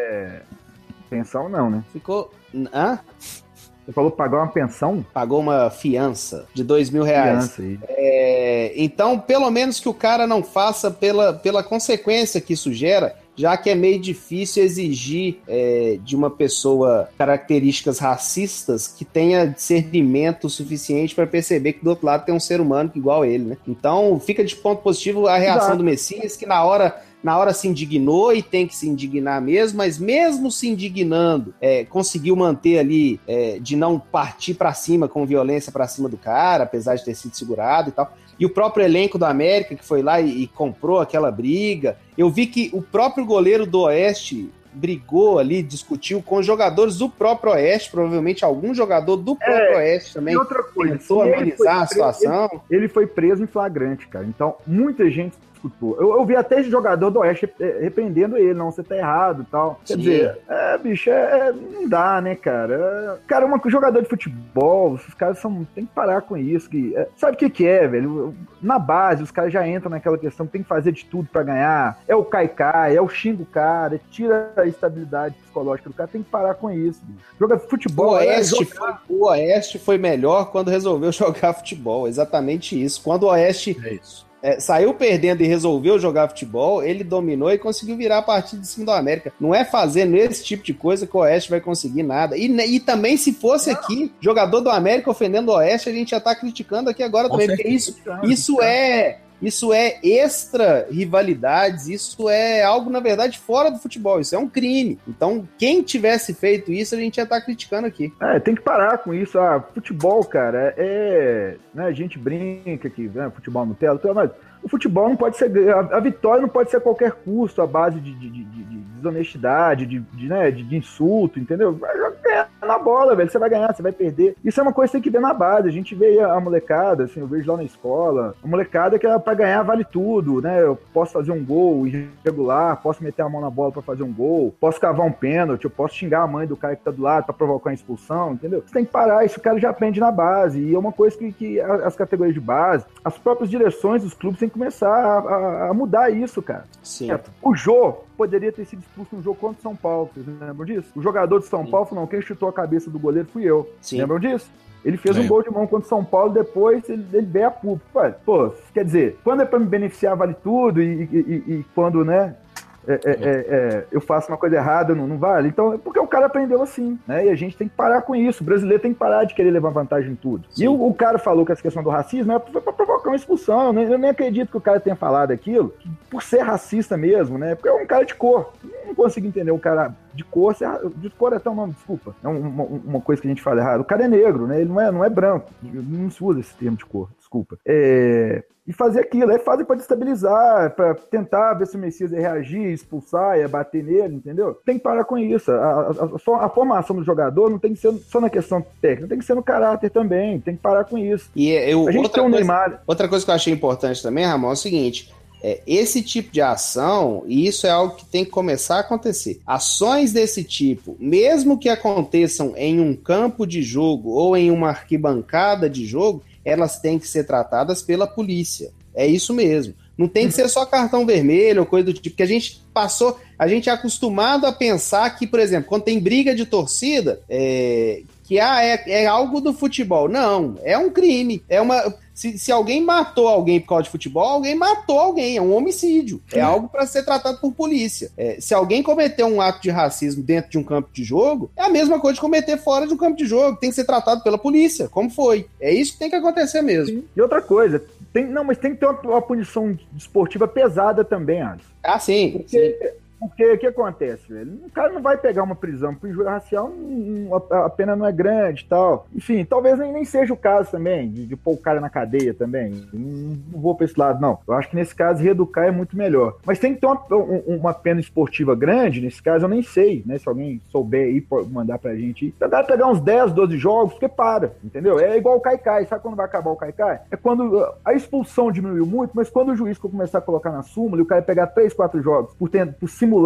Pensão não, né? Ficou... Hã? Você falou pagar uma pensão? Pagou uma fiança de R$2.000. Então, pelo menos que o cara não faça pela consequência que isso gera, já que é meio difícil exigir de uma pessoa características racistas que tenha discernimento suficiente para perceber que do outro lado tem um ser humano igual a ele, né? Então, fica de ponto positivo a reação do Messias, que na hora se indignou e tem que se indignar mesmo, mas mesmo se indignando, conseguiu manter ali, de não partir para cima com violência para cima do cara, apesar de ter sido segurado e tal. E o próprio elenco do América, que foi lá e comprou aquela briga. Eu vi que o próprio goleiro do Oeste brigou ali, discutiu com os jogadores do próprio Oeste, provavelmente algum jogador do próprio Oeste também. E outra coisa, tentou amenizar a situação. Ele foi preso em flagrante, cara. Então, muita gente escutou. Eu vi até esse jogador do Oeste repreendendo ele, não, você tá errado e tal. Quer dizer, bicho, não dá, né, cara? Cara, um jogador de futebol, os caras tem que parar com isso. Sabe o que é, velho? Na base, os caras já entram naquela questão, tem que fazer de tudo pra ganhar. É o cai-cai, é o xingo o cara, tira a estabilidade psicológica do cara, tem que parar com isso, bicho. Joga futebol. O Oeste foi melhor quando resolveu jogar futebol, exatamente isso. Quando o Oeste saiu perdendo e resolveu jogar futebol, ele dominou e conseguiu virar a partida de cima do América. Não é fazendo esse tipo de coisa que o Oeste vai conseguir nada. E também, se fosse aqui, jogador do América ofendendo o Oeste, a gente já tá criticando aqui agora também, porque isso é extra rivalidades, isso é algo, na verdade, fora do futebol, isso é um crime. Então, quem tivesse feito isso, a gente já estar criticando aqui. Tem que parar com isso. Futebol, cara, né, a gente brinca aqui, né, futebol Nutella, mas o futebol não pode ser, a vitória não pode ser a qualquer custo, à base de desonestidade, de insulto, entendeu? Vai jogar na bola, velho, você vai ganhar, você vai perder. Isso é uma coisa que tem que ver na base. A gente vê a molecada, assim, eu vejo lá na escola, a molecada que pra ganhar vale tudo, né? Eu posso fazer um gol irregular, posso meter a mão na bola pra fazer um gol, posso cavar um pênalti, eu posso xingar a mãe do cara que tá do lado pra provocar uma expulsão, entendeu? Você tem que parar, isso o cara já aprende na base, e é uma coisa que as categorias de base, as próprias direções dos clubes têm que começar a mudar isso, cara. Sim. O Jô poderia ter sido expulso num jogo contra o São Paulo, vocês lembram disso? O jogador de São Paulo falou, não, quem chutou a cabeça do goleiro fui eu. Sim. Lembram disso? Ele fez um gol de mão contra o São Paulo, depois ele veio a público. Pô, quer dizer, quando é pra me beneficiar vale tudo, e quando, né, eu faço uma coisa errada, não vale. Então, é porque o cara aprendeu assim, né? E a gente tem que parar com isso. O brasileiro tem que parar de querer levar vantagem em tudo. Sim. E o cara falou que essa questão do racismo foi pra provocar uma expulsão. Eu nem acredito que o cara tenha falado aquilo por ser racista mesmo, né? Porque é um cara de cor. Eu não consigo entender o cara de cor. De cor é até um nome, desculpa. É uma coisa que a gente fala errado. O cara é negro, né? Ele não é branco. Não se usa esse termo de cor, desculpa. E fazer aquilo, fazer para destabilizar, para tentar ver se o Messias ia reagir, expulsar, ia bater nele, entendeu? Tem que parar com isso. A formação do jogador não tem que ser só na questão técnica, tem que ser no caráter também, tem que parar com isso. A gente tem um Neymar. Outra coisa que eu achei importante também, Ramon, é o seguinte: esse tipo de ação, e isso é algo que tem que começar a acontecer. Ações desse tipo, mesmo que aconteçam em um campo de jogo ou em uma arquibancada de jogo, elas têm que ser tratadas pela polícia. É isso mesmo. Não tem que ser só cartão vermelho ou coisa do tipo, que a gente é acostumado a pensar que, por exemplo, quando tem briga de torcida, que é algo do futebol. Não, é um crime. Se alguém matou alguém por causa de futebol, alguém matou alguém, é um homicídio. É algo para ser tratado por polícia. Se alguém cometeu um ato de racismo dentro de um campo de jogo, é a mesma coisa de cometer fora de um campo de jogo. Tem que ser tratado pela polícia, como foi. É isso que tem que acontecer mesmo. E outra coisa, mas tem que ter uma punição esportiva pesada também, Alisson. Ah, sim. Porque o que acontece, velho? O cara não vai pegar uma prisão por injúria racial, a pena não é grande e tal. Enfim, talvez nem seja o caso também, de pôr o cara na cadeia também. Não vou pra esse lado, não. Eu acho que nesse caso, reeducar é muito melhor. Mas tem que ter uma pena esportiva grande, nesse caso eu nem sei, né? Se alguém souber aí, pode mandar pra gente. Tentar pegar uns 10, 12 jogos, porque para, entendeu? É igual o Kaikai. Sabe quando vai acabar o Kaikai? É quando a expulsão diminuiu muito, mas quando o juiz começar a colocar na súmula e o cara pegar 3, 4 jogos por simular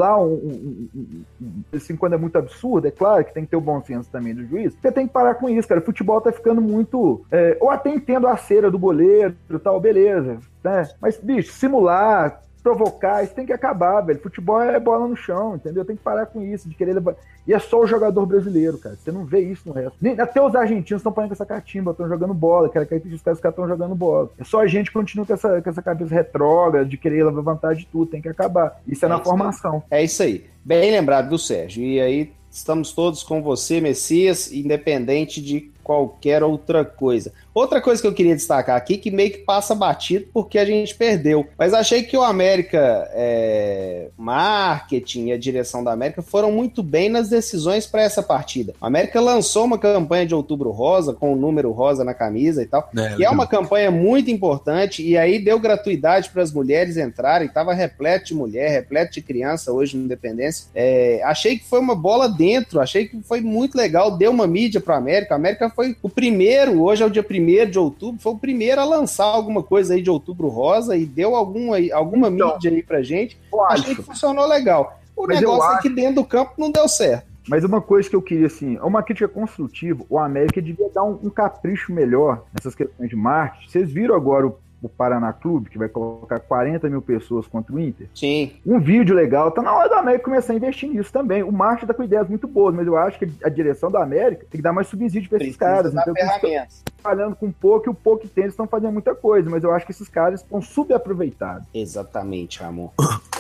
assim, quando é muito absurdo, é claro que tem que ter o bom senso também do juiz, você tem que parar com isso, cara. O futebol tá ficando muito... ou até entendo a cera do goleiro e tal, beleza, né? Mas, bicho, simular, provocar, isso tem que acabar, velho. Futebol é bola no chão, entendeu? Tem que parar com isso, de querer levar... E é só o jogador brasileiro, cara. Você não vê isso no resto. Até os argentinos estão parando com essa catimba, estão jogando bola, cara. Os caras estão jogando bola. É só a gente que continua com essa cabeça retrógrada, de querer levar vantagem de tudo. Tem que acabar. Isso é na formação. É isso aí. Bem lembrado, viu, Sérgio? E aí, estamos todos com você, Messias, independente de qualquer outra coisa. Outra coisa que eu queria destacar aqui, que meio que passa batido porque a gente perdeu, mas achei que o América Marketing e a direção da América foram muito bem nas decisões para essa partida. A América lançou uma campanha de Outubro Rosa, com o número rosa na camisa e tal, que é uma campanha muito importante, e aí deu gratuidade para as mulheres entrarem, estava repleto de mulher, repleto de criança hoje no Independência. Achei que foi uma bola dentro, achei que foi muito legal, deu uma mídia para a América foi o primeiro, hoje é o dia 1º de outubro, foi o primeiro a lançar alguma coisa aí de Outubro Rosa e deu alguma mídia aí pra gente. Achei que funcionou legal. O negócio é que dentro do campo não deu certo. Mas uma coisa que eu queria, assim, uma crítica construtiva, o América devia dar um capricho melhor nessas questões de marketing. Vocês viram agora o Paraná Clube, que vai colocar 40 mil pessoas contra o Inter? Sim. Um vídeo legal, tá na hora da América começar a investir nisso também. O marketing tá com ideias muito boas, mas eu acho que a direção da América tem que dar mais subsídio pra esses caras. Então, eles trabalhando com pouco, e o pouco que tem, eles estão fazendo muita coisa, mas eu acho que esses caras estão subaproveitados. Exatamente, Ramon.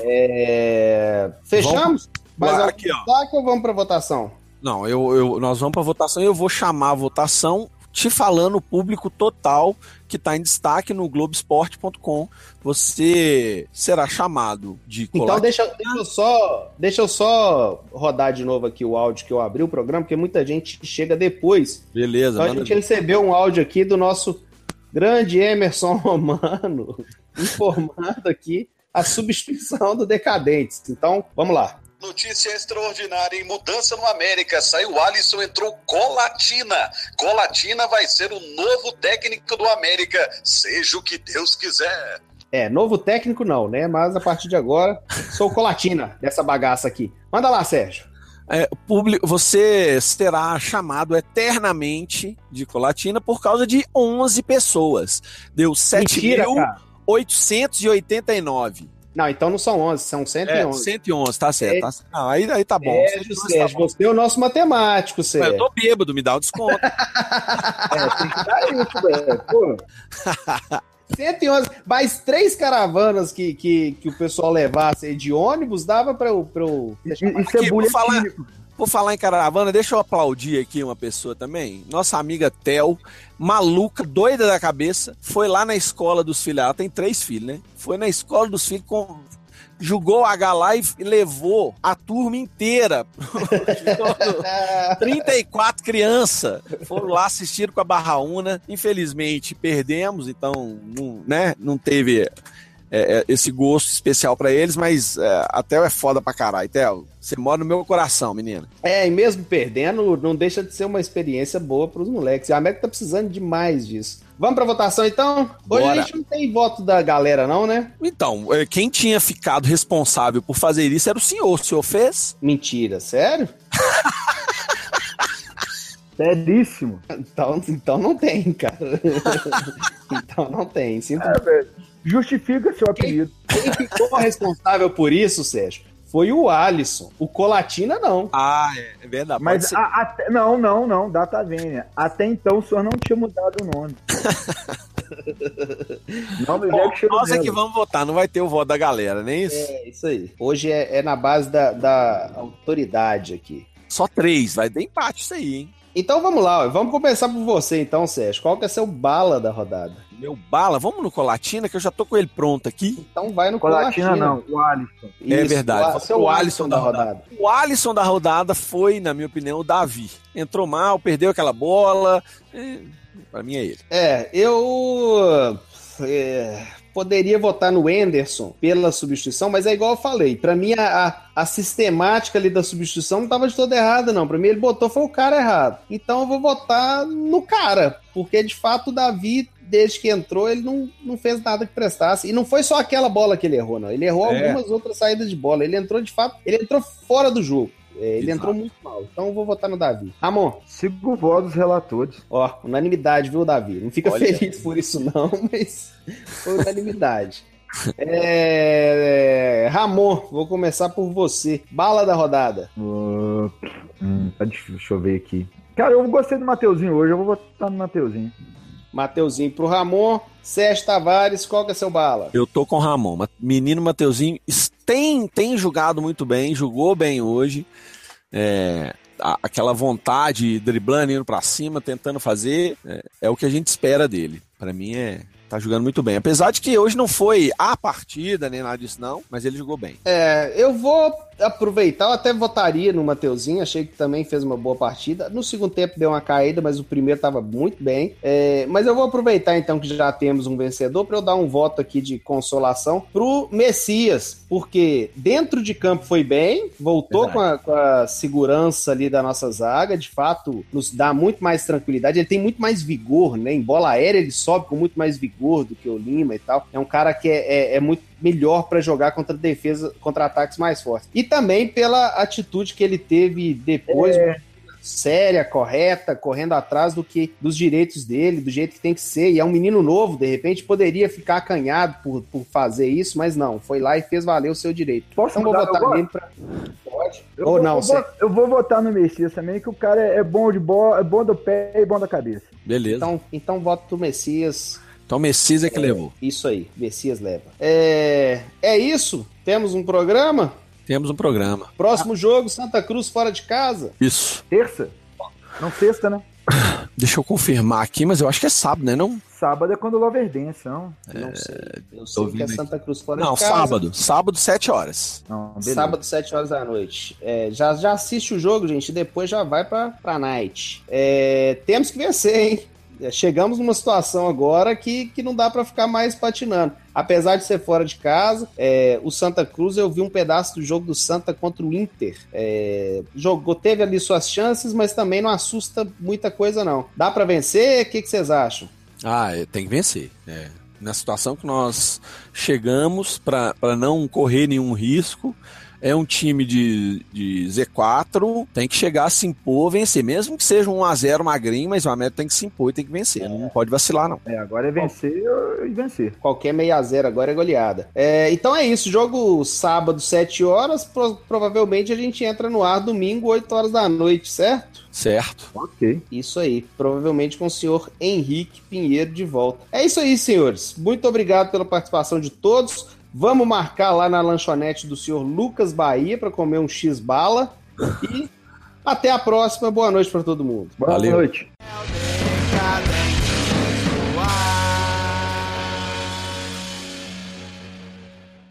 Fechamos? Mas aqui, ó. Ou vamos pra votação? Não, nós vamos pra votação e eu vou chamar a votação te falando o público total que está em destaque no Globoesporte.com. Você será chamado de... Então deixa eu só rodar de novo aqui o áudio que eu abri o programa, porque muita gente chega depois. Beleza. Então a gente recebeu um áudio aqui do nosso grande Emerson Romano, informando aqui a substituição do Decadentes. Então, vamos lá. Notícia extraordinária em mudança no América. Saiu Alisson, entrou Colatina. Colatina vai ser o novo técnico do América, seja o que Deus quiser. Novo técnico não, né? Mas a partir de agora, sou Colatina dessa bagaça aqui. Manda lá, Sérgio. Você será chamado eternamente de Colatina por causa de 11 pessoas. Deu 7.889. Não, então não são 11, são 111. 111, tá certo. Aí tá bom. Sérgio, você é o nosso matemático, Sérgio. Eu tô bêbado, me dá o desconto. Tem que dar isso, velho. Pô. 111, mais 3 caravanas que o pessoal levasse aí de ônibus, dava pra eu Isso é bullying. Por falar em caravana, deixa eu aplaudir aqui uma pessoa também. Nossa amiga Tel, maluca, doida da cabeça, foi lá na escola dos filhos. Ela tem 3 filhos, né? Foi na escola dos filhos, jogou H lá e levou a turma inteira. 34 crianças foram lá assistir com a Barra Una. Infelizmente, perdemos, então não teve... esse gosto especial pra eles, mas a Theo é foda pra caralho. Theo, você mora no meu coração, menina. E mesmo perdendo, não deixa de ser uma experiência boa pros moleques. A América tá precisando demais disso. Vamos pra votação, então? Hoje a gente não tem voto da galera, não, né? Então, quem tinha ficado responsável por fazer isso era o senhor. O senhor fez? Mentira, sério? Seríssimo. Então não tem, cara. Então não tem. Justifica seu apelido. Quem ficou responsável por isso, Sérgio, foi o Alisson. O Colatina, não. Ah, é verdade. Mas não, Data Vênia. Até então o senhor não tinha mudado o nome. Nós é que vamos votar, não vai ter o voto da galera, nem isso? É, isso aí. Hoje é na base da autoridade aqui. Só 3, vai ter empate isso aí, hein? Então vamos lá, vamos começar por você então, Sérgio. Qual que é seu bala da rodada? Meu bala, vamos no Colatina, que eu já tô com ele pronto aqui. Então vai no Colatina. Não, o Alisson. Isso, é verdade. O Alisson da rodada. O Alisson da rodada foi, na minha opinião, o Davi. Entrou mal, perdeu aquela bola. Pra mim é ele. Eu poderia votar no Anderson pela substituição, mas é igual eu falei. Pra mim, a sistemática ali da substituição não tava de toda errada, não. Pra mim, ele botou foi o cara errado. Então eu vou votar no cara, porque de fato o Davi, desde que entrou, ele não fez nada que prestasse. E não foi só aquela bola que ele errou, não. Ele errou algumas outras saídas de bola. Ele entrou, de fato, ele entrou fora do jogo. Ele entrou muito mal. Então eu vou votar no Davi. Ramon. Sigo o voto dos relatores. Ó, unanimidade, viu, Davi? Não fica feliz por isso, não, mas foi unanimidade. Ramon, vou começar por você. Bala da rodada. Tá difícil, deixa eu ver aqui. Cara, eu gostei do Mateuzinho hoje, eu vou votar no Mateuzinho. Mateuzinho pro Ramon. Sérgio Tavares, qual que é seu bala? Eu tô com o Ramon. Menino Mateuzinho tem jogado muito bem, jogou bem hoje. Aquela vontade, driblando, indo pra cima, tentando fazer, é o que a gente espera dele. Pra mim tá jogando muito bem. Apesar de que hoje não foi a partida, nem nada disso não, mas ele jogou bem. Eu vou aproveitar, eu até votaria no Mateuzinho, achei que também fez uma boa partida. No segundo tempo deu uma caída, mas o primeiro estava muito bem. Mas eu vou aproveitar então que já temos um vencedor para eu dar um voto aqui de consolação pro Messias, porque dentro de campo foi bem, voltou com a segurança ali da nossa zaga, de fato nos dá muito mais tranquilidade, ele tem muito mais vigor, né? Em bola aérea ele sobe com muito mais vigor do que o Lima e tal. É um cara que é muito melhor para jogar contra defesa, contra ataques mais fortes. E também pela atitude que ele teve depois, séria, correta, correndo atrás dos direitos dele, do jeito que tem que ser. E é um menino novo, de repente poderia ficar acanhado por fazer isso, mas não, foi lá e fez valer o seu direito. Posso então vou votar nele pra... Pode? Eu vou votar no Messias também, que o cara é bom de bola, é bom do pé e bom da cabeça. Beleza. Então voto pro Messias. Então o Messias é que levou. Isso aí, Messias leva. É isso? Temos um programa? Temos um programa. Próximo jogo, Santa Cruz fora de casa. Isso. Terça? Não sexta, né? Deixa eu confirmar aqui, mas eu acho que é sábado, né? Não? Sábado é quando o Luverdense, não? Não sei. Eu sei que é Santa Cruz fora de casa. Não, sábado. Sábado, 7 horas. Não, sábado, 7 horas da noite. Já assiste o jogo, gente, e depois já vai pra night. Temos que vencer, hein? Chegamos numa situação agora que não dá para ficar mais patinando. Apesar de ser fora de casa, o Santa Cruz, eu vi um pedaço do jogo do Santa contra o Inter. Teve ali suas chances, mas também não assusta muita coisa, não. Dá para vencer? O que vocês acham? Tem que vencer. Na situação que nós chegamos, para não correr nenhum risco, é um time de Z4, tem que chegar a se impor, vencer, mesmo que seja 1-0 magrinho, mas o América tem que se impor e tem que vencer, não pode vacilar não. Agora é vencer e vencer. Qualquer 6-0 agora é goleada. Então é isso, jogo sábado 7 horas, provavelmente a gente entra no ar domingo 8 horas da noite, certo? Certo. Ok. Isso aí, provavelmente com o senhor Henrique Pinheiro de volta. É isso aí, senhores, muito obrigado pela participação de todos. Vamos marcar lá na lanchonete do senhor Lucas Bahia para comer um X-bala. E até a próxima. Boa noite para todo mundo. Boa noite. Cadê?